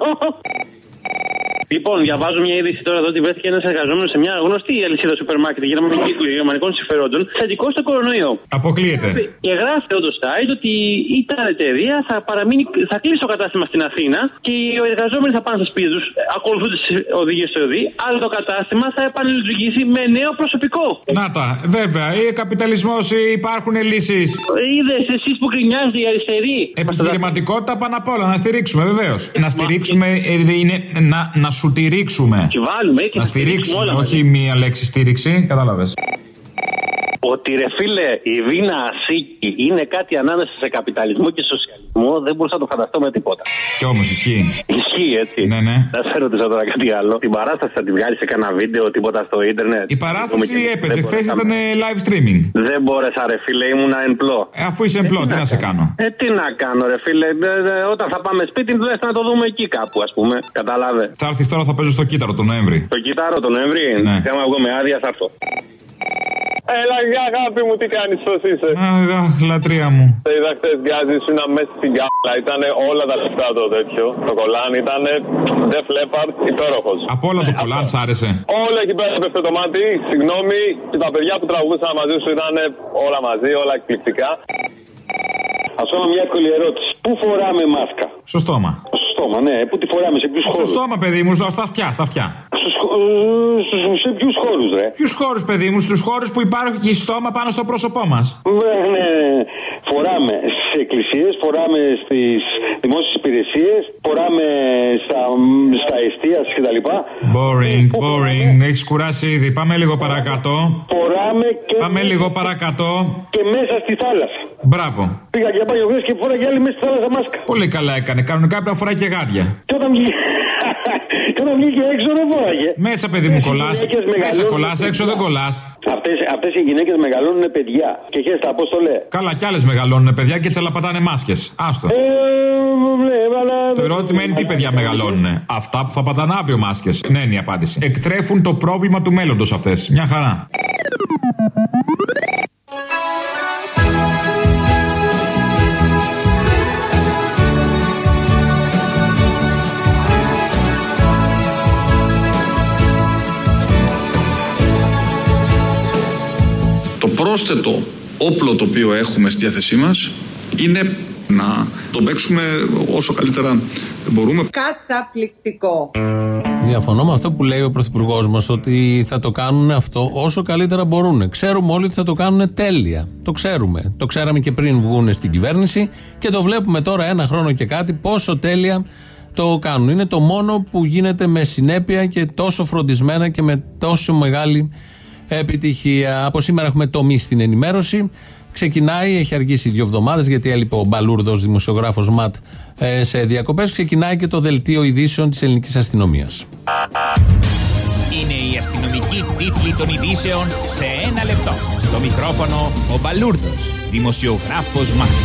Λοιπόν, διαβάζω μια είδηση τώρα εδώ ότι βρέθηκε ένας εργαζόμενος σε μια γνωστή αλυσίδα σούπερ μάρκετ γερμανικών συμφερόντων θετικό στο κορονοϊό.
Αποκλείεται.
Και γράφει εδώ το site ότι η τάδε εταιρεία θα, παραμείνει, θα κλείσει το κατάστημα στην Αθήνα και οι εργαζόμενοι θα πάνε στα σπίτια τους, ακολουθούν τις οδηγίες του ΕΟΔΗ, αλλά το κατάστημα θα επανελειτουργήσει με νέο προσωπικό.
Να τα, βέβαια, ή καπιταλισμός, υπάρχουν λύσεις.
Είδες εσείς που γκρινιάζετε οι αριστεροί.
Επιχειρηματικότητα πάνω απ' όλα, να στηρίξουμε βεβαίως. Να στηρίξουμε είναι να, να σου στηρίξουμε.
Και βάλουμε, και
να στηρίξουμε, όλα όχι μαζί. Μία λέξη στήριξη, κατάλαβες.
Ότι ρε φίλε, η Βίνα Ασίκη είναι κάτι ανάμεσα σε καπιταλισμό και σοσιαλισμό, δεν μπορούσα να το φανταστώ με τίποτα.
Κι όμως ισχύει.
Ισχύει, έτσι.
Ναι, ναι.
Θα σε ρωτήσω τώρα κάτι άλλο. Την παράσταση θα τη βγάλει σε κανένα βίντεο, τίποτα στο ίντερνετ.
Η παράσταση έπαιζε. Χθες ήταν live streaming.
Δεν μπόρεσα, ρε φίλε, ήμουνα εμπλό.
Ε, αφού είσαι εμπλό, ε, τι να, να σε κάνω.
Ε, τι να κάνω, ρε φίλε. Ε, ε, όταν θα πάμε σπίτι, τουλάχιστον να το δούμε εκεί κάπου, α πούμε. Κατάλαβε.
Θα έρθει τώρα, θα παίζω στο κύτταρο τον Νοέμβρη.
Στο κύτταρο τον Νοέμβρη.
Ναι.
Κάμα εγώ με άδεια, θα έρθω.
Έλα, για αγάπη μου, τι κάνεις, πώς είσαι?
Αχ, λατρεία μου.
Σε είδα χτες, γκάζι, σου να μέσα στην κάπλα. Ήτανε όλα τα λεφτά το τέτοιο. Το κολάν ήτανε Def Leppard, υπέροχος.
Από όλα το κολάν σ' άρεσε?
Όλα εκεί πέρα πέφτει το μάτι, συγγνώμη. Και τα παιδιά που τραγουδούσαν μαζί σου ήταν όλα μαζί, όλα εκπληκτικά.
Ας κάνω μια εύκολη ερώτηση. Πού φοράμε μάσκα?
Στο στόμα.
Στο στόμα, ναι. Πού τη φοράμε, σε ποιους χώρους?
Στο στόμα, παιδί μου, στα αυτιά, στα αυτιά.
Σε ποιους χώρους, ρε?
Ποιους χώρους, παιδί μου, στους χώρους που υπάρχει στόμα πάνω στο πρόσωπό μας.
Ναι, ναι. Φοράμε στις εκκλησίες, φοράμε στις δημόσιες υπηρεσίες, φοράμε στα, στα εστίαση κτλ.
Boring, boring. Έχεις κουράσει ήδη. Πάμε λίγο παρακάτω.
Φοράμε και.
Πάμε λίγο παρακάτω.
Και μέσα στη θάλασσα.
Μπράβο.
Πήγα για μπάνιο χθες και φοράγε άλλη μέσα στη θάλασσα μάσκα.
Πολύ καλά έκανε. Κανονικά πρέπει να φοράει και γάντια.
Και όταν βγήκε. Και όταν βγήκε έξω δεν φοράγε.
Μέσα, παιδί μου, κολλάς. Μέσα κολλάς, έξω δεν κολλάς.
Αυτές, αυτές οι γυναίκες μεγαλώνουν παιδιά. Και χέστα, πώς το λέει.
Καλά, κι άλλες μεγαλώνουν παιδιά και τσαλαπατάνε μάσκες. Άστο.
Ε, ναι, αλλά...
Το ερώτημα είναι τι παιδιά μεγαλώνουν. Αυτά που θα πατάνε αύριο μάσκες. Ναι, είναι η απάντηση. Εκτρέφουν το πρόβλημα του μέλλοντος αυτές. Μια χαρά.
Το πρόσθετο όπλο το οποίο έχουμε στη διάθεσή μας είναι να το παίξουμε όσο καλύτερα μπορούμε.
Καταπληκτικό.
Διαφωνώ με αυτό που λέει ο Πρωθυπουργός μας, ότι θα το κάνουν αυτό όσο καλύτερα μπορούν. Ξέρουμε όλοι ότι θα το κάνουν τέλεια. Το ξέρουμε. Το ξέραμε και πριν βγουν στην κυβέρνηση και το βλέπουμε τώρα ένα χρόνο και κάτι πόσο τέλεια το κάνουν. Είναι το μόνο που γίνεται με συνέπεια και τόσο φροντισμένα και με τόσο μεγάλη επιτυχία. Από σήμερα έχουμε τομή στην ενημέρωση. Ξεκινάει, έχει αργήσει δύο εβδομάδες γιατί έλειπε ο Μπαλούρδος, δημοσιογράφος ΜΑΤ, σε διακοπές. Ξεκινάει και το δελτίο ειδήσεων της ελληνικής αστυνομίας.
Είναι η αστυνομική τίτλη των ειδήσεων σε ένα λεπτό. Στο μικρόφωνο ο Μπαλούρδος, δημοσιογράφος ΜΑΤ.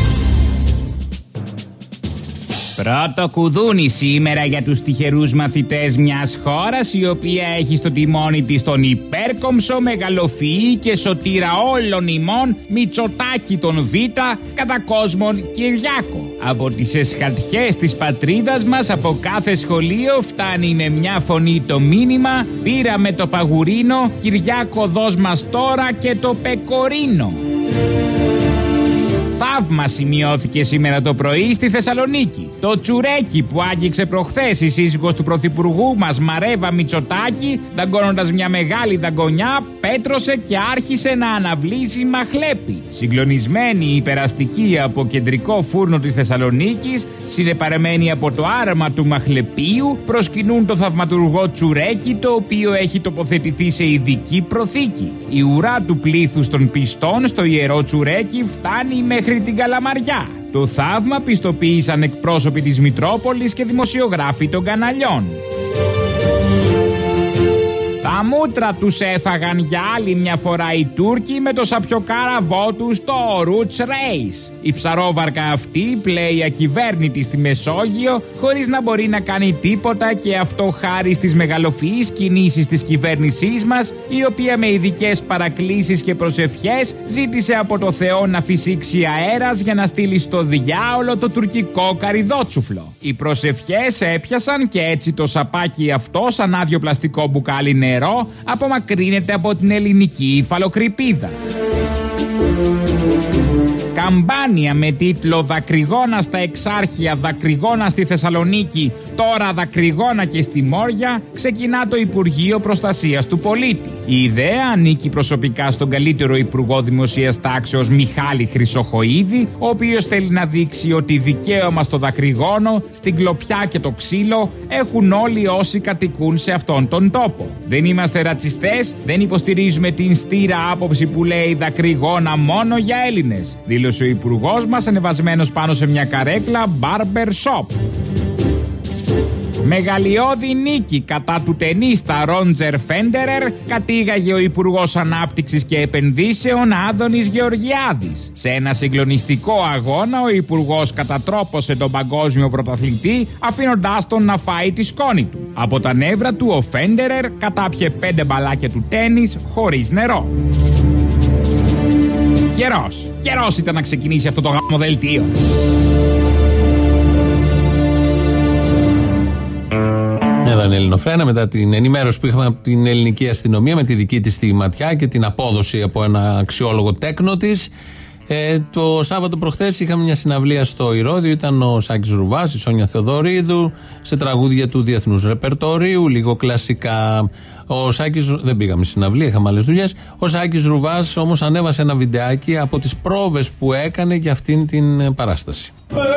Πρώτο κουδούνι σήμερα για τους τυχερούς μαθητές μιας χώρας η οποία έχει στο τιμόνι της τον υπέρκομψο, μεγαλοφυή και σωτήρα όλων ημών Μητσοτάκη τον Β, κατά κόσμον Κυριάκο. Από τις εσχατιές της πατρίδας μας, από κάθε σχολείο φτάνει με μια φωνή το μήνυμα: πήραμε το παγουρίνο, Κυριάκο δώσ' μας τώρα και το πεκορίνο. θαύμα σημειώθηκε σήμερα το πρωί στη Θεσσαλονίκη. Το τσουρέκι που άγγιξε προχθές η σύζυγος του πρωθυπουργού μας Μαρέβα Μητσοτάκη, δαγκώνοντας μια μεγάλη δαγκονιά, πέτρωσε και άρχισε να αναβλύζει μαχλέπι. Συγκλονισμένη η περαστική από κεντρικό φούρνο της Θεσσαλονίκης, συνεπαρεμένη από το άραμα του μαχλεπίου, προσκυνούν το θαυματουργό τσουρέκι, το οποίο έχει τοποθετηθεί σε ειδική προθήκη. Η ουρά του πλήθους των πιστών στο ιερό τσουρέκι φτάνει μέχρι την Καλαμαριά. Το θαύμα πιστοποίησαν εκπρόσωποι της Μητρόπολης και δημοσιογράφοι των καναλιών. Τα μούτρα τους έφαγαν για άλλη μια φορά οι Τούρκοι με το σαπιοκάραβό τους στο Roots Race. Η ψαρόβαρκα αυτή πλέει ακυβέρνητη στη Μεσόγειο χωρίς να μπορεί να κάνει τίποτα, και αυτό χάρη στις μεγαλοφυείς κινήσεις της κυβέρνησής μας, η οποία με ειδικές παρακλήσεις και προσευχές ζήτησε από το Θεό να φυσήξει αέρας για να στείλει στο διάολο το τουρκικό καρυδότσουφλο. Οι προσευχές έπιασαν και έτσι το σαπάκι αυτό, σαν άδειο πλαστικό μπουκάλι νερό, απομακρύνεται από την ελληνική υφαλοκρηπίδα. Καμπάνια με τίτλο «Δακρυγόνα στα Εξάρχεια, δακρυγόνα στη Θεσσαλονίκη, τώρα δακρυγόνα και στη Μόρια» ξεκινά το Υπουργείο Προστασίας του Πολίτη. Η ιδέα ανήκει προσωπικά στον καλύτερο Υπουργό Δημοσίας Τάξεως Μιχάλη Χρυσοχοΐδη, ο οποίος θέλει να δείξει ότι δικαίωμα στο δακρυγόνο, στην κλοπιά και το ξύλο έχουν όλοι όσοι κατοικούν σε αυτόν τον τόπο. Δεν είμαστε ρατσιστές, δεν υποστηρίζουμε την στήρα άποψη που λέει δακρυγόνα μόνο για Έλληνες, δήλωσε ο Υπουργός μας ανεβασμένος πάνω σε μια καρέκλα barber shop. Μεγαλειώδη νίκη κατά του τενίστα Ρότζερ Φέντερερ κατήγαγε ο Υπουργός Ανάπτυξης και Επενδύσεων Άδωνης Γεωργιάδης. Σε ένα συγκλονιστικό αγώνα ο Υπουργός κατατρόπωσε τον παγκόσμιο πρωταθλητή, αφήνοντάς τον να φάει τη σκόνη του. Από τα νεύρα του ο Φέντερερ κατάπιε πέντε μπαλάκια του τένις χωρίς νερό. Καιρός, καιρός ήταν να ξεκινήσει αυτό το γαμοδελτίο.
Εδώ είναι Ελληνοφρένα, μετά την ενημέρωση που είχαμε από την ελληνική αστυνομία με τη δική της τη ματιά και την απόδοση από ένα αξιόλογο τέκνο της. Ε, το Σάββατο προχθές είχαμε μια συναυλία στο Ηρώδειο. Ήταν ο Σάκης Ρουβάς, η Σόνια Θεοδωρίδου, σε τραγούδια του Διεθνούς Ρεπερτορίου, λίγο κλασικά. Ο Σάκης, δεν πήγαμε στη συναυλία, είχαμε άλλες δουλειές. Ο Σάκης Ρουβάς όμως ανέβασε ένα βιντεάκι από τις πρόβες που έκανε για αυτήν την παράσταση.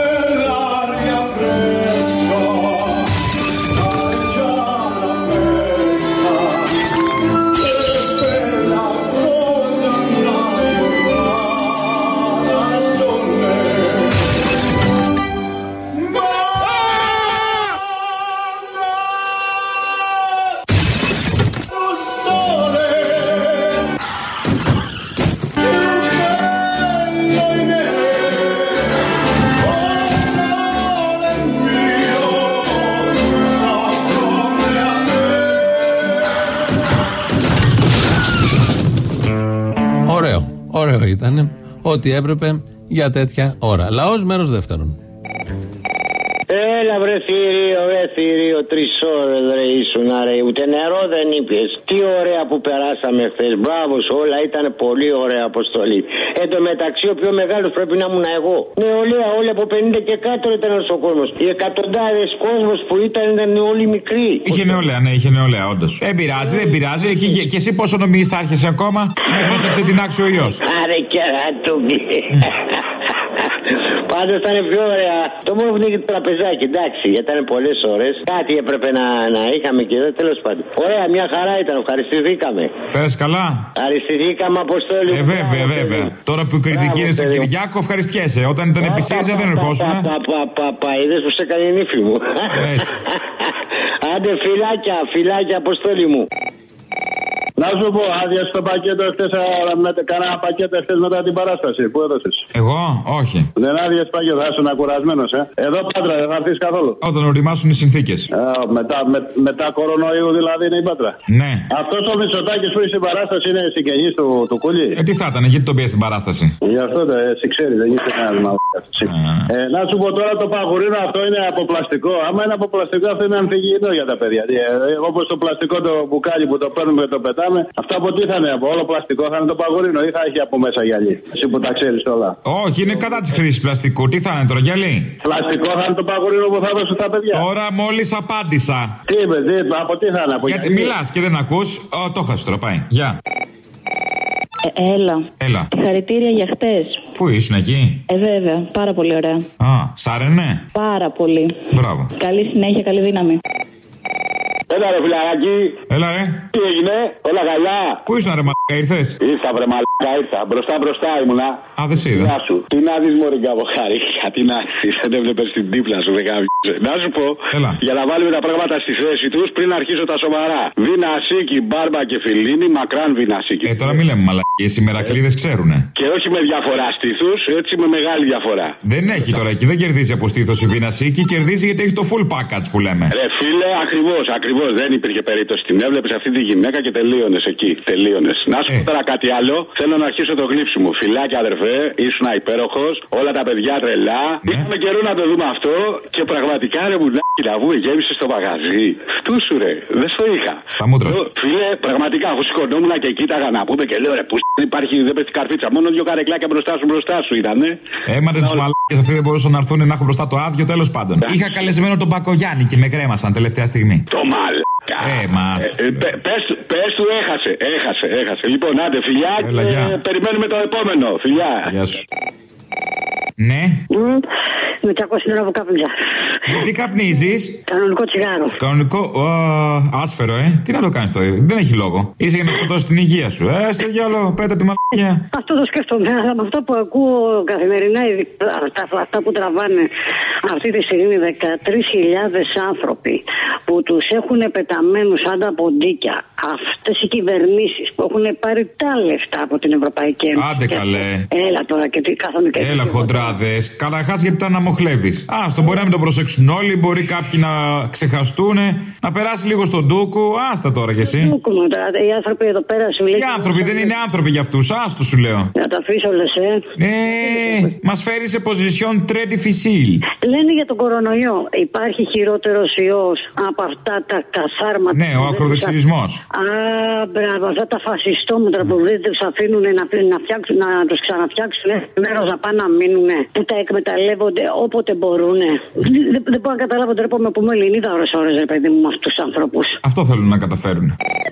Ωραίο ήταν, ό,τι έπρεπε για τέτοια ώρα. Λαός μέρος δεύτερον.
Έλα βρε θηρίο, βρε θηρίο, τρεις ώρες ρε ήσουν ρε, ούτε νερό δεν ήπιες. Τι ωραία που περάσαμε χθες, μπράβο σου, όλα ήταν πολύ ωραία αποστολή. Εν τω μεταξύ ο πιο μεγάλος πρέπει να ήμουν εγώ. Νεολαία, όλοι από πενήντα και κάτω ήταν ο κόσμος. Οι εκατοντάδες κόσμος που ήταν ήταν όλοι μικροί.
Είχε νεολαία, ναι, είχε νεολαία όντως. Δεν πειράζει, δεν πειράζει, και, και εσύ πόσο νομίζεις θα άρχεσαι ακόμα, μέχρι να σε ξετινάξει ο ιός.
Άρε κερατούμπι. Πάντως ήταν πιο ωραία. Το μόνο που είναι το τραπεζάκι, εντάξει, ήταν πολλές ώρες. Κάτι έπρεπε να, να είχαμε και εδώ, τέλος πάντων. Ωραία, μια χαρά ήταν, ευχαριστηθήκαμε.
Πέρασε καλά.
Ευχαριστηθήκαμε, Αποστόλη.
Ε, βέβαια, βέβαια. Τώρα που η κριτική είναι στον Κυριάκο, ευχαριστιέσαι. Όταν ήταν επί ΣΥΡΙΖΑ δεν ερχόσουν.
Παπα, είδες που σε έκανε η νύφη μου. Άντε, φυλάκια, φυλάκια, Αποστόλη μου.
Να σου πω, άδεια στο πακέτο χθες, κανένα πακέτο χθες μετά την παράσταση που έδωσες.
Εγώ, όχι.
Δεν άδειες πακέτο, θα ήσουν κουρασμένος, ε. Εδώ Πάτρα, δεν θα έρθεις καθόλου.
Όταν οριμάσουν οι συνθήκες.
Ε, μετά, με, μετά κορονοϊού δηλαδή είναι η Πάτρα.
Ναι.
Αυτός ο Μητσοτάκης που είσαι στην παράσταση είναι συγγενής του, του Κούλη.
Ε, τι θα ήταν, γιατί τον πιέσει στην παράσταση.
Γι' αυτό δεν εσύ ξέρει, δεν είσαι κανένα μαλάκα. Ε, να σου πω τώρα, το παγουρίνο αυτό είναι από πλαστικό. Άμα είναι από πλαστικό, αυτό είναι ανθυγιεινό για τα παιδιά. Ε, όπως το πλαστικό το μπουκάλι που το παίρνουμε και το πετάμε. λέγαμε. Αυτά από τι θα είναι, από όλο πλαστικό θα είναι το παγορίνο ή θα έχει από μέσα γυαλί? Εσύ που τα ξέρεις όλα.
Όχι, είναι κατά τη χρήση πλαστικού. Τι θα είναι τώρα, γυαλί?
Πλαστικό θα είναι το παγορίνο που θα δώσουν στα παιδιά.
Τώρα μόλις απάντησα.
Τι είπε, τι, από τι θα είναι, από
γιατί μιλάς και δεν ακούς. Ω, το χάσεις τώρα, πάει. Γεια.
Ε, έλα.
Έλα.
Συγχαρητήρια για χτες.
Πού ήσουν εκεί?
Ε, βέβαια. Πάρα πολύ ωραία.
Α, σάρενε.
Πάρα πολύ.
Μπράβο.
Καλή συνέχεια, καλή δύναμη.
Έλα ρε φιλαράκι.
Έλα ρε.
Τι έγινε, όλα καλά?
Πού ήσουν ρε μαλάκα, ήρθες?
Ήρθα βρε μαλάκα, ήρθα. Μπροστά μπροστά ήμουνα.
Α, δεν σε είδα.
Να σου. Τι να δεις μωρή καβοχάρη. Γιατί να δεις, δεν έβλεπες την τύπλα σου δε γάμισε. Να σου πω.
Έλα.
Για να βάλουμε τα πράγματα στη θέση τους πριν αρχίσω τα σοβαρά. Βινασίκι, μπάρμπα και φιλίνι, μακράν βινασίκι.
Ε, τώρα μην λέμε μαλακίες, οι μερακλείδες ξέρουνε.
Και όχι με διαφορά στήθους, έτσι με μεγάλη διαφορά.
Δεν έχει τώρα εκεί, δεν κερδίζει από στήθος η βινασίκι, κερδίζει γιατί έχει το full package που λέμε.
Ρε φίλε, ακριβώς, ακριβώς. Δεν υπήρχε περίπτωση. Την έβλεπες αυτή τη γυναίκα και τελείωνες εκεί. Τελείωνες. Να σου πω τώρα κάτι άλλο. Θέλω να αρχίσω το γλύψιμο. Φιλάκια αδερφέ, ήσουν υπέροχος. Όλα τα παιδιά τρελά. Ναι. Είχαμε καιρό να το δούμε αυτό και πραγματικά ρε μουλάκι να βγούμε, γέμισε στο μαγαζί. Φτού σου ρε, δεν στο είχα.
Στα μούτρα σου.
Φίλε, πραγματικά αφού σηκωνόμουν και κοίταγα να πούμε και λέω ρε που δεν υπάρχει, δεν πέφτει καρφίτσα. Μόνο δύο καρεκλάκια μπροστά σου μπροστά σου ήτανε.
Έματε τους μαλάκες αυτοί δεν μπορούσαν να έρθουν να έχουν μπροστά το άδειο, τέλος πάντων. Είχα καλεσμένο τον Μπακογιάννη και με κρέμασαν τελευταία στιγμή.
Το μαλ.
Ε, μας.
Ε, ε, πες, πες του έχασε, έχασε, έχασε. Λοιπόν, άντε φιλιά.
Έλα,
και περιμένουμε το επόμενο. Φιλιά.
Γεια σου. Ναι.
Mm. Με τσακώσει την ώρα που κάπνιζα.
Τι καπνίζεις?
Κανονικό τσιγάρο.
Κανονικό. Ω, άσφαιρο, ε. Τι να το κάνεις τώρα. Δεν έχει λόγο. Είσαι για να σκοτώσεις την υγεία σου. Ε, σε διάλογο, πέτα τη μαλακία.
Αυτό το σκέφτομαι. Αλλά με αυτό που ακούω καθημερινά, αυτά, αυτά που τραβάνε αυτή τη στιγμή δεκατρείς χιλιάδες άνθρωποι που τους έχουν πεταμένους σαν τα ποντίκια. Αυτές οι κυβερνήσεις που έχουν πάρει τα λεφτά από την Ευρωπαϊκή Ένωση.
Άντε καλέ.
Έλα τώρα και τι κάθομαι και.
Έλα χοντράδες. Καταρχάς γιατί τα αναμοχλεύεις. Άστο, μπορεί να μην το προσέξουν όλοι, μπορεί κάποιοι να ξεχαστούν, να περάσει λίγο στον ντούκου. Άστα τώρα κι εσύ.
Οι άνθρωποι εδώ πέρα σου λένε.
Οι άνθρωποι δεν είναι άνθρωποι για αυτούς, άστο σου λέω.
Να τα αφήσω λες, ε.
Ε, μας φέρει σε position très difficile.
Λένε για τον κορονοϊό. Υπάρχει χειρότερος ιός από αυτά τα καθάρματα.
Ναι, ο ακροδεξιρισμός.
Α, μπράβο, αυτά τα φασιστόμετρα που δεν τους αφήνουν να, να, φτιάξουν, να τους ξαναφτιάξουν μέρος να πάνε να μείνουν, που τα εκμεταλλεύονται όποτε μπορούν. Δεν, δεν μπορώ να καταλάβω τρόπο με πούμε Ελληνίδα ώρες ώρες, ρε παιδί μου, με αυτούς τους ανθρώπους.
Αυτό θέλουν να καταφέρουν.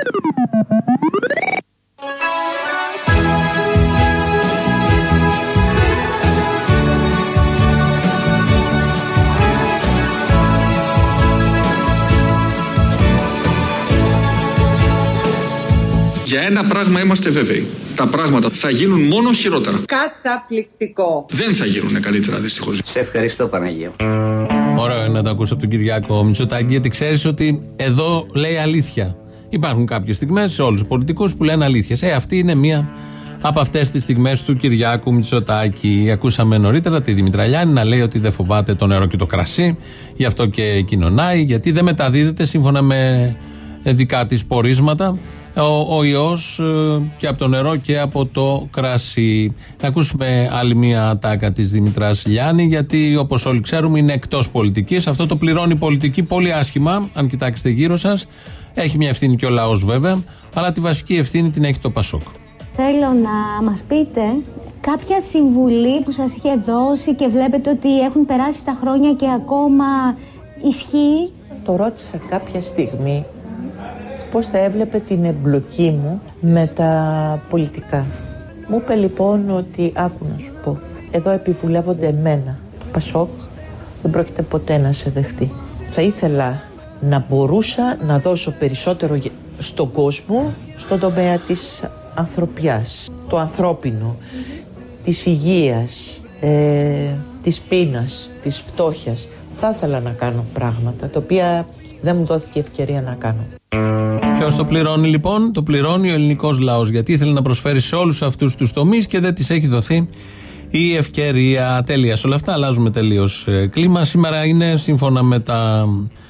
Για ένα πράγμα είμαστε βέβαιοι. Τα πράγματα θα γίνουν μόνο χειρότερα.
Καταπληκτικό.
Δεν θα γίνουν καλύτερα, δυστυχώς.
Σε ευχαριστώ, Παναγία.
Ωραίο είναι να το ακούσει από τον Κυριάκο Μητσοτάκη, γιατί ξέρεις ότι εδώ λέει αλήθεια. Υπάρχουν κάποιες στιγμές σε όλους τους πολιτικούς που λένε αλήθειες. Ε, αυτή είναι μία από αυτές τις στιγμές του Κυριάκου Μητσοτάκη. Ακούσαμε νωρίτερα τη Δημητραλιάνη να λέει ότι δεν φοβάται το νερό και το κρασί, γι' αυτό και κοινωνάει, γιατί δεν μεταδίδεται σύμφωνα με δικά της πορίσματα ο, ο ιός και από το νερό και από το κρασί. Να ακούσουμε άλλη μία ατάκα της Δημητράς Λιάννη, γιατί όπως όλοι ξέρουμε είναι εκτός πολιτικής. Αυτό το πληρώνει η πολιτική πολύ άσχημα, αν κοιτάξετε γύρω σας. Έχει μια ευθύνη και ο λαός βέβαια, αλλά τη βασική ευθύνη την έχει το Πασόκ.
Θέλω να μας πείτε κάποια συμβουλή που σας είχε δώσει και βλέπετε ότι έχουν περάσει τα χρόνια και ακόμα ισχύει.
Το ρώτησα κάποια στιγμή πώς θα έβλεπε την εμπλοκή μου με τα πολιτικά. Μου είπε λοιπόν ότι άκου να σου πω, εδώ επιβουλεύονται εμένα. Το Πασόκ δεν πρόκειται ποτέ να σε δεχτεί. Θα ήθελα να μπορούσα να δώσω περισσότερο στον κόσμο στον τομέα της ανθρωπιάς, το ανθρώπινο, της υγείας, ε, της πείνας, της φτώχειας. Θα ήθελα να κάνω πράγματα τα οποία δεν μου δόθηκε ευκαιρία να κάνω.
Ποιος το πληρώνει λοιπόν? Το πληρώνει ο ελληνικός λαός, γιατί ήθελε να προσφέρει σε όλους αυτούς τους τομείς και δεν της έχει δοθεί η ευκαιρία. Τέλεια σε όλα αυτά, αλλάζουμε τελείως ε, κλίμα. Σήμερα είναι, σύμφωνα με τα,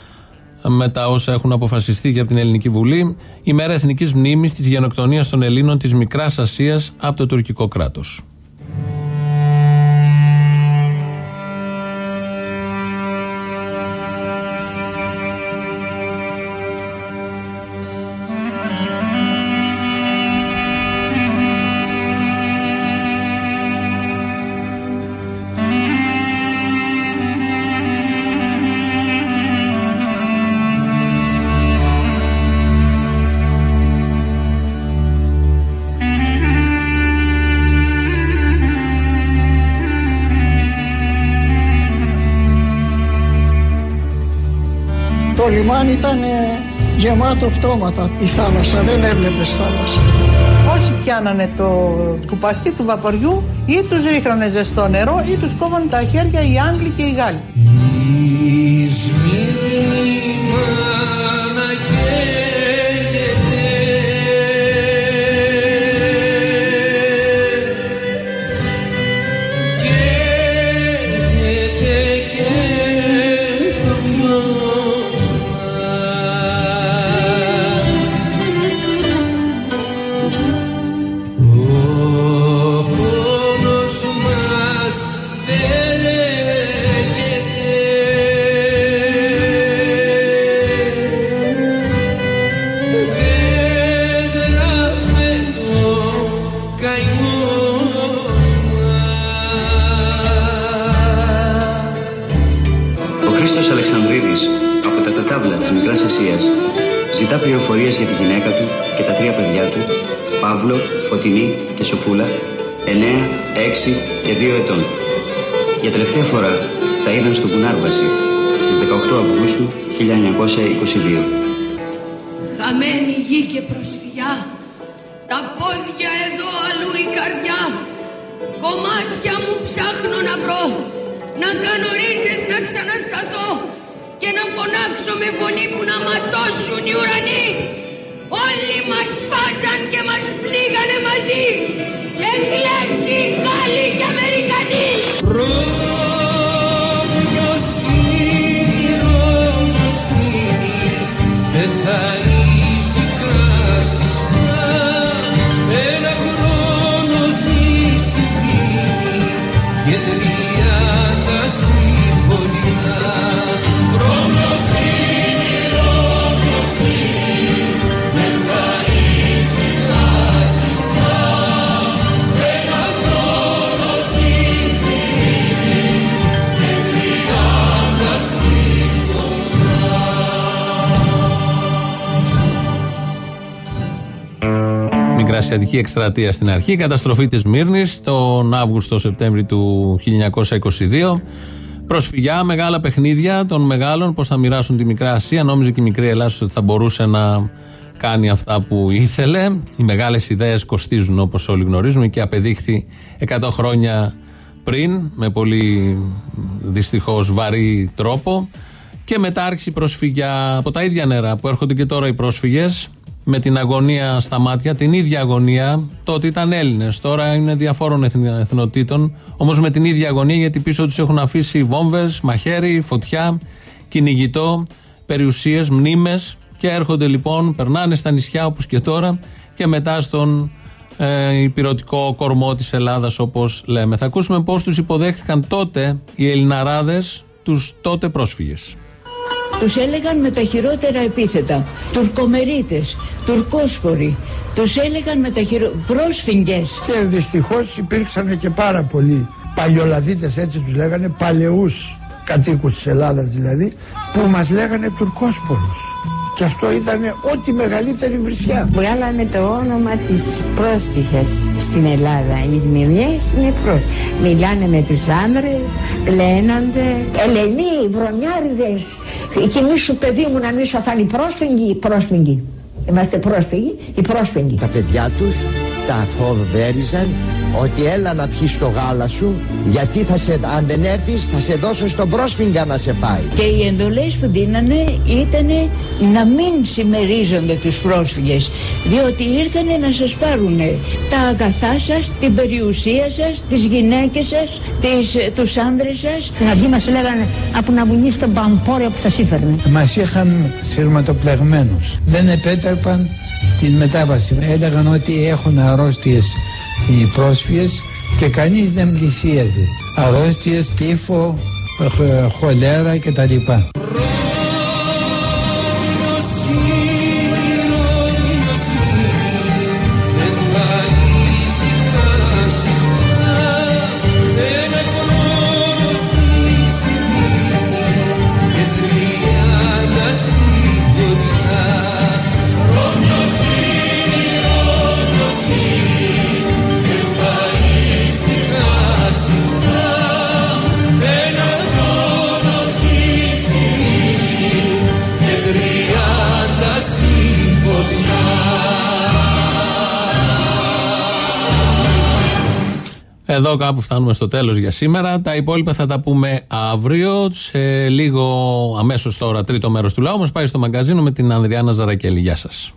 με τα όσα έχουν αποφασιστεί και από την Ελληνική Βουλή, η μέρα εθνικής μνήμης της γενοκτονίας των Ελλήνων της Μικράς Ασίας από το τουρκικό κράτος.
λιμάνι ήταν γεμάτο πτώματα. Η θάλασσα, δεν έβλεπες θάλασσα.
Όσοι πιάνανε το κουπαστί του βαποριού ή τους ρίχνανε ζεστό νερό ή τους κόβανε τα χέρια οι Άγγλοι και οι Γάλλοι.
Ζητά πληροφορίες για τη γυναίκα του και τα τρία παιδιά του, Παύλο, Φωτεινή και Σοφούλα, εννέα, έξι και δύο ετών. Για τελευταία φορά τα είδαν στο Κουνάρβαση στις δεκαοκτώ Αυγούστου χίλια εννιακόσια είκοσι δύο.
Χαμένη γη και προσφυγιά, τα πόδια εδώ αλλού η καρδιά, κομμάτια μου ψάχνω να βρω, να κάνω ρίζες να ξανασταθώ και να φωνάξω με φωνή που να ματώσουν οι ουρανοί. Όλοι μας φάσαν και μας πλήγανε μαζί, Εγγλέζοι, Γάλλοι και Αμερικανοί.
δεν θα ησυχάσεις πια, ένα χρόνο ζήσει και τριάντα στη φωνιά. Ρωμιοσύνη, Ρωμιοσύνη, δεν θα ησυχάσεις πια, ένα χρόνο ζήσει και τριάντα στη φωνιά.
Μικρασιατική εκστρατεία στην αρχή, καταστροφή της Μύρνης τον Αύγουστο-Σεπτέμβρη του χίλια εννιακόσια είκοσι δύο. Προσφυγιά, μεγάλα παιχνίδια των μεγάλων, πώς θα μοιράσουν τη Μικρά Ασία. Νόμιζε και η μικρή Ελλάδα ότι θα μπορούσε να κάνει αυτά που ήθελε. Οι μεγάλες ιδέες κοστίζουν, όπως όλοι γνωρίζουμε, και απεδείχθη εκατό χρόνια πριν με πολύ δυστυχώς βαρύ τρόπο. Και μετά άρχισε η προσφυγιά από τα ίδια νερά που έρχονται και τώρα οι πρόσφυγες, με την αγωνία στα μάτια, την ίδια αγωνία. Τότε ήταν Έλληνες, τώρα είναι διαφόρων εθνοτήτων, όμως με την ίδια αγωνία, γιατί πίσω τους έχουν αφήσει βόμβες, μαχαίρι, φωτιά, κυνηγητό, περιουσίες, μνήμες, και έρχονται λοιπόν, περνάνε στα νησιά όπως και τώρα και μετά στον ε, υπηρετικό κορμό της Ελλάδας, όπως λέμε. Θα ακούσουμε πώς τους υποδέχθηκαν τότε οι Ελληναράδες τους τότε πρόσφυγες.
Τους έλεγαν με τα χειρότερα επίθετα. Τουρκομερίτες, τουρκόσποροι. Τους έλεγαν με τα χειρότερα πρόσφυγες.
Και δυστυχώς υπήρξαν και πάρα πολλοί παλιολαδίτες, έτσι τους λέγανε, παλαιούς κατοίκους της Ελλάδας δηλαδή, που μας λέγανε τουρκόσπορους. Και αυτό ήταν ό,τι μεγαλύτερη βρισιά.
Βγάλαμε το όνομα της πρόστιχας στην Ελλάδα. Οι Σμυρνιές είναι πρόσφυγες. Μιλάνε με τους άνδρες, πλένονται.
Ελενοί, βρωμιάριδες. Και εμείς σου παιδί μου να μην σου φάνει πρόσφυγοι, πρόσφυγοι. Είμαστε πρόσφυγοι, οι πρόσφυγοι.
Τα παιδιά τους τα φοβέριζαν ότι έλα να πιεις το γάλα σου, γιατί θα σε, αν δεν έρθεις θα σε δώσω στον πρόσφυγα να σε φάει.
Και οι εντολές που δίνανε ήταν να μην συμμερίζονται τους πρόσφυγες, διότι ήρθανε να σας πάρουνε τα αγαθά σας, την περιουσία σας, τις γυναίκες σας, τις, τους άνδρες σας.
Στην αρχή μας λέγανε από να βουνείς τον παμπόρια που θα σύφερνε.
Μας είχαν σειρματοπλεγμένους. Δεν επέτρεπαν την μετάβαση. Έλεγαν ότι έχουν αρρώστιες οι πρόσφυγες και κανείς δεν πλησίαζε. Αρρώστιες, τύφο, χολέρα κτλ.
Εδώ κάπου φτάνουμε στο τέλος για σήμερα. Τα υπόλοιπα θα τα πούμε αύριο. Σε λίγο, αμέσως τώρα, τρίτο μέρος του λαού μας πάει στο μαγκαζίνο με την Ανδριάννα Ζαρακέλη. Γεια σας.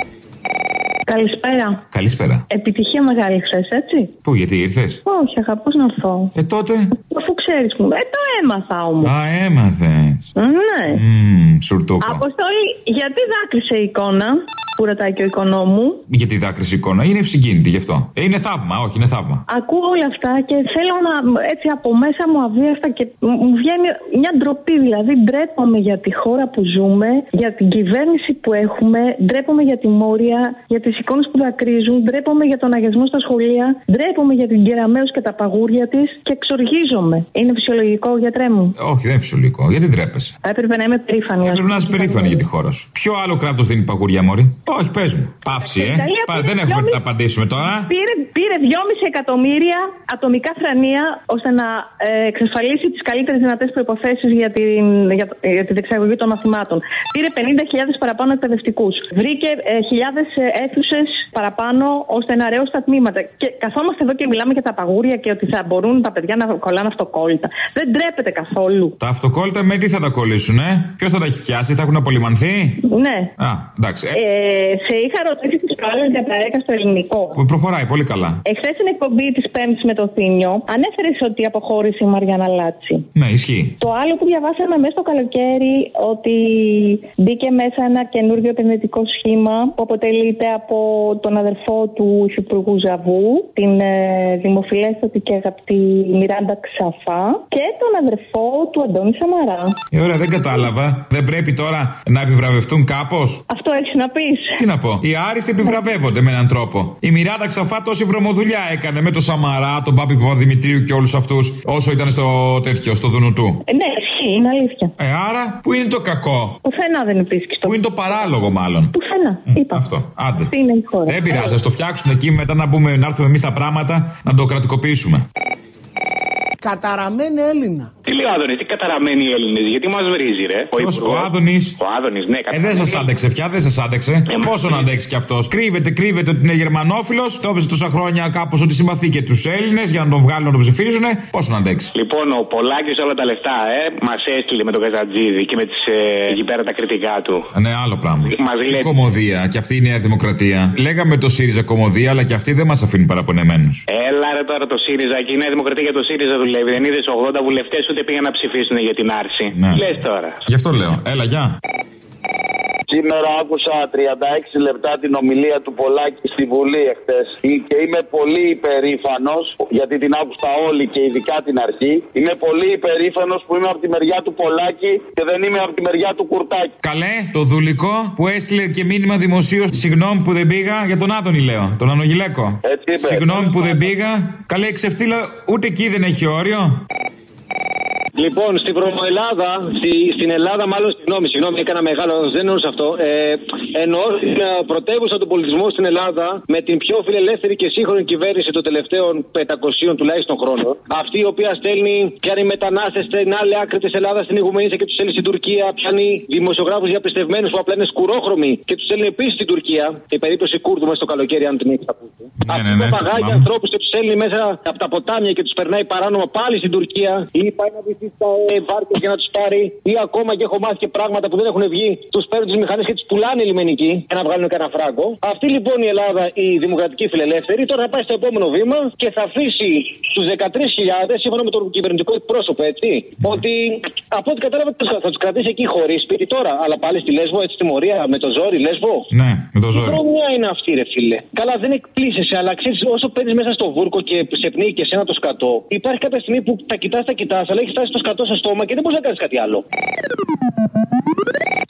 Καλησπέρα.
Καλησπέρα.
Επιτυχία μεγάλη χθες, έτσι.
Πού, γιατί ήρθες?
Όχι, αγάπη, πώς να έρθω.
Ε, τότε.
Αφού ξέρεις μου. Ε, το έμαθα όμως.
Α, έμαθες.
Ναι.
Μμμ, σουρτούπα.
Αποστόλη, γιατί δάκρυσε η εικόνα που ρωτάει και ο οικονόμου?
Γιατί δάκρυσε η εικόνα, είναι ευσυγκίνητη γι' αυτό. Ε, είναι θαύμα, όχι, είναι θαύμα.
Ακούω όλα αυτά και θέλω να, έτσι από μέσα μου αβίαστα και μου βγαίνει μια ντροπή. Δηλαδή, ντρέπομαι για τη χώρα που ζούμε, για την κυβέρνηση που έχουμε, ντρέπομαι για τη Μόρια, για τις εικόνες που δακρύζουν, ντρέπομαι για τον αγιασμό στα σχολεία, ντρέπομαι για την Κεραμέως και τα παγούρια της και εξοργίζομαι. Είναι φυσιολογικό, γιατρέ μου?
Όχι, δεν είναι φυσιολογικό. Γιατί ντρέπεσαι?
Έπρεπε να είμαι περήφανη.
Έπρεπε να είσαι περήφανη για τη χώρα σου. Ποιο άλλο κράτος δίνει παγούρια, μωρή? Όχι, πες μου. Παύση, ε. Πα, δεν έχουμε τι να απαντήσουμε τώρα.
Πήρε, πήρε δυόμισι εκατομμύρια ατομικά θρανία ώστε να ε, εξασφαλίσει τις καλύτερες δυνατές προϋποθέσεις για, την, για, για τη διεξαγωγή των μαθημάτων. Πήρε πενήντα χιλιάδες παραπάνω εκπαιδευτικούς. Βρήκε ε, χιλιάδες αίθουσες παραπάνω ώστε να ρεώσει τα τμήματα. Και καθόμαστε εδώ και μιλάμε για τα παγούρια και ότι θα μπορούν τα παιδιά να κολλάνε αυτοκόλλητα. Δεν ντρέπεται καθόλου.
Τα αυτοκόλλητα με τι θα τα κολλήσουν, ε? Ποιος θα τα έχει πιάσει, θα έχουν απολυμανθεί?
Ναι.
Α, εντάξει.
Ε, σε είχα ρωτήσει τις προάλλες για τα ΕΚΑ στο ελληνικό.
Προχωράει πολύ καλά.
Εχθές στην εκπομπή της Πέμπτης με το Θήμιο ανέφερες ότι αποχώρησε η Μαριάννα Λάτση.
Ναι, ισχύει.
Το άλλο που διαβάσαμε μέσα στο καλοκαίρι ότι μπήκε μέσα ένα καινούργιο επενδυτικό σχήμα που αποτελείται από τον αδερφό του Υφυπουργού Ζαβού, την ε, δημοφιλέστατη και αγαπητή Μιράντα Ξαφά και τον αδερφό του Αντώνη Σαμαρά.
Ε, ωραία, δεν κατάλαβα. Δεν πρέπει τώρα να επιβραβευτούν κάπως?
Αυτό έχεις να πεις?
Τι να πω. Οι άριστοι επιβραβεύονται με έναν τρόπο. Η Μιράντα Ξαφά τόση βρωμοδουλειά έκανε με το Σαμαρά, τον Πάπη Παπαδημητρίου και όλους αυτούς όσο ήταν στο τέτοιο, στο Δουνουτού.
Ε, ναι, ισχύει, είναι αλήθεια.
Ε, άρα, πού είναι το κακό?
Πουθενά δεν υπήρχε.
Πού είναι το παράλογο, μάλλον?
Πουθενά.
Mm,
είπα.
Αυτό. Άντε.
Αυτή είναι η χώρα.
Δεν πειράζει, ας το φτιάξουν εκεί μετά να, μπούμε, να έρθουμε εμείς τα πράγματα να το κρατικοποιήσουμε.
Καταραμένη Έλληνα.
Τι λέει ο Άδωνης, τι καταραμένοι οι Έλληνες, γιατί μας βρίζει, ρε?
Ποιος, ο Άδωνης?
Ο Άδωνης, ναι,
ε, δεν σας άντεξε πια, δεν σας άντεξε. Ε, Πόσο να αντέξει κι αυτός? Κρύβεται, κρύβεται ότι είναι γερμανόφιλος. Το έπαιζε τόσα χρόνια κάπως ότι συμπαθεί και τους Έλληνες για να τον βγάλουν να τον ψηφίζουν. Πόσο να αντέξει?
Λοιπόν, ο Πολάκης όλα τα λεφτά, ε, μας έστειλε με τον Καζατζίδη και με τις ε, εκεί πέρα τα κριτικά του.
Ναι, άλλο πράγμα.
Μας
η
λέει...
κομμωδία, και αυτή η Νέα Δημοκρατία. Λέγαμε το ΣΥΡΙΖΑ κομμωδία, αλλά και αυτοί δεν μας αφήνουν παραπονεμένους.
Έλα ρε τώρα το ΣΥΡΙΖΑ και η Νέα Δημοκρατία για το ΣΥΡΙΖΑ δουλεύει. Δεν είδες ογδόντα βουλευτές ούτε πήγαν να ψηφίσουν για την άρση.
Ναι.
Λες τώρα.
Γι' αυτό λέω. Έλα, γεια.
Σήμερα άκουσα τριάντα έξι λεπτά την ομιλία του Πολάκη στη Βουλή εχθές και είμαι πολύ υπερήφανος, γιατί την άκουσα όλη και ειδικά την αρχή. Είμαι πολύ υπερήφανος που είμαι από τη μεριά του Πολάκη και δεν είμαι από τη μεριά του Κουρτάκη.
Καλέ, το δουλικό που έστειλε και μήνυμα δημοσίως. Συγγνώμη που δεν πήγα, για τον Άδωνη λέω, τον Ανογιλέκο.
Έτσι είπε.
Συγγνώμη που δεν πήγα. Καλέ, ξεφτύλα, ούτε εκεί δεν έχει όριο.
Λοιπόν, στην Βρωμοελλάδα, στη, στην Ελλάδα, μάλλον συγγνώμη, συγγνώμη, έκανα μεγάλο, δεν εννοούσα αυτό. Ε, εννοώ την πρωτεύουσα του πολιτισμού στην Ελλάδα με την πιο φιλελεύθερη και σύγχρονη κυβέρνηση των τελευταίων πεντακοσίων τουλάχιστον χρόνων. Αυτή η οποία στέλνει, πιάνει μετανάστες στην άλλη άκρη της Ελλάδας, στην Ιγουμενήσια και τους στέλνει στην Τουρκία. Πιάνει δημοσιογράφους διαπιστευμένους που απλά είναι σκουρόχρωμοι και τους στέλνει επίσης στην Τουρκία. Η περίπτωση Κούρδου μέσα στο καλοκαίρι, αν την έχει ακούσει.
Ναι,
Αυτή
ναι, ναι,
παπαγάγια ανθρώπους και τους στέλνει μέσα από τα ποτάμια και τους περνάει παράνομα πάλι στην Τουρκία ή πάει να βοηθήσει τα βάρκες για να τους πάρει, ή ακόμα και έχω μάθει και πράγματα που δεν έχουν βγει, τους παίρνουν τις μηχανές και τις πουλάνε λιμενικοί για να βγάλουν κανένα φράγκο. Αυτή λοιπόν η Ελλάδα, η δημοκρατική φιλελεύθερη, τώρα θα πάει στο επόμενο βήμα και θα αφήσει στους δεκατρείς χιλιάδες, σύμφωνα με τον κυβερνητικό εκπρόσωπο, έτσι, ότι από ό,τι κατάλαβα θα τους κρατήσει εκεί χωρίς σπίτι τώρα, αλλά πάλι στη Λέσβο, έτσι στη Μορία, με το ζόρι, Λέσβο.
Ναι, με το ζόρι.
Τι προμήθεια είναι αυτή, ρε φίλε? Καλά, δεν εκπλήσεσαι, αλλά ξέρεις, όσο παίρνεις μέσα στο βούρκο και σε πνίγει και σένα το σκατό, υπάρχει κάποια στιγμή που τα κοιτάς, τα κοιτάς, αλλά έχει φτάσει το σκατό στο στόμα και δεν μπορείς να κάνεις κάτι άλλο.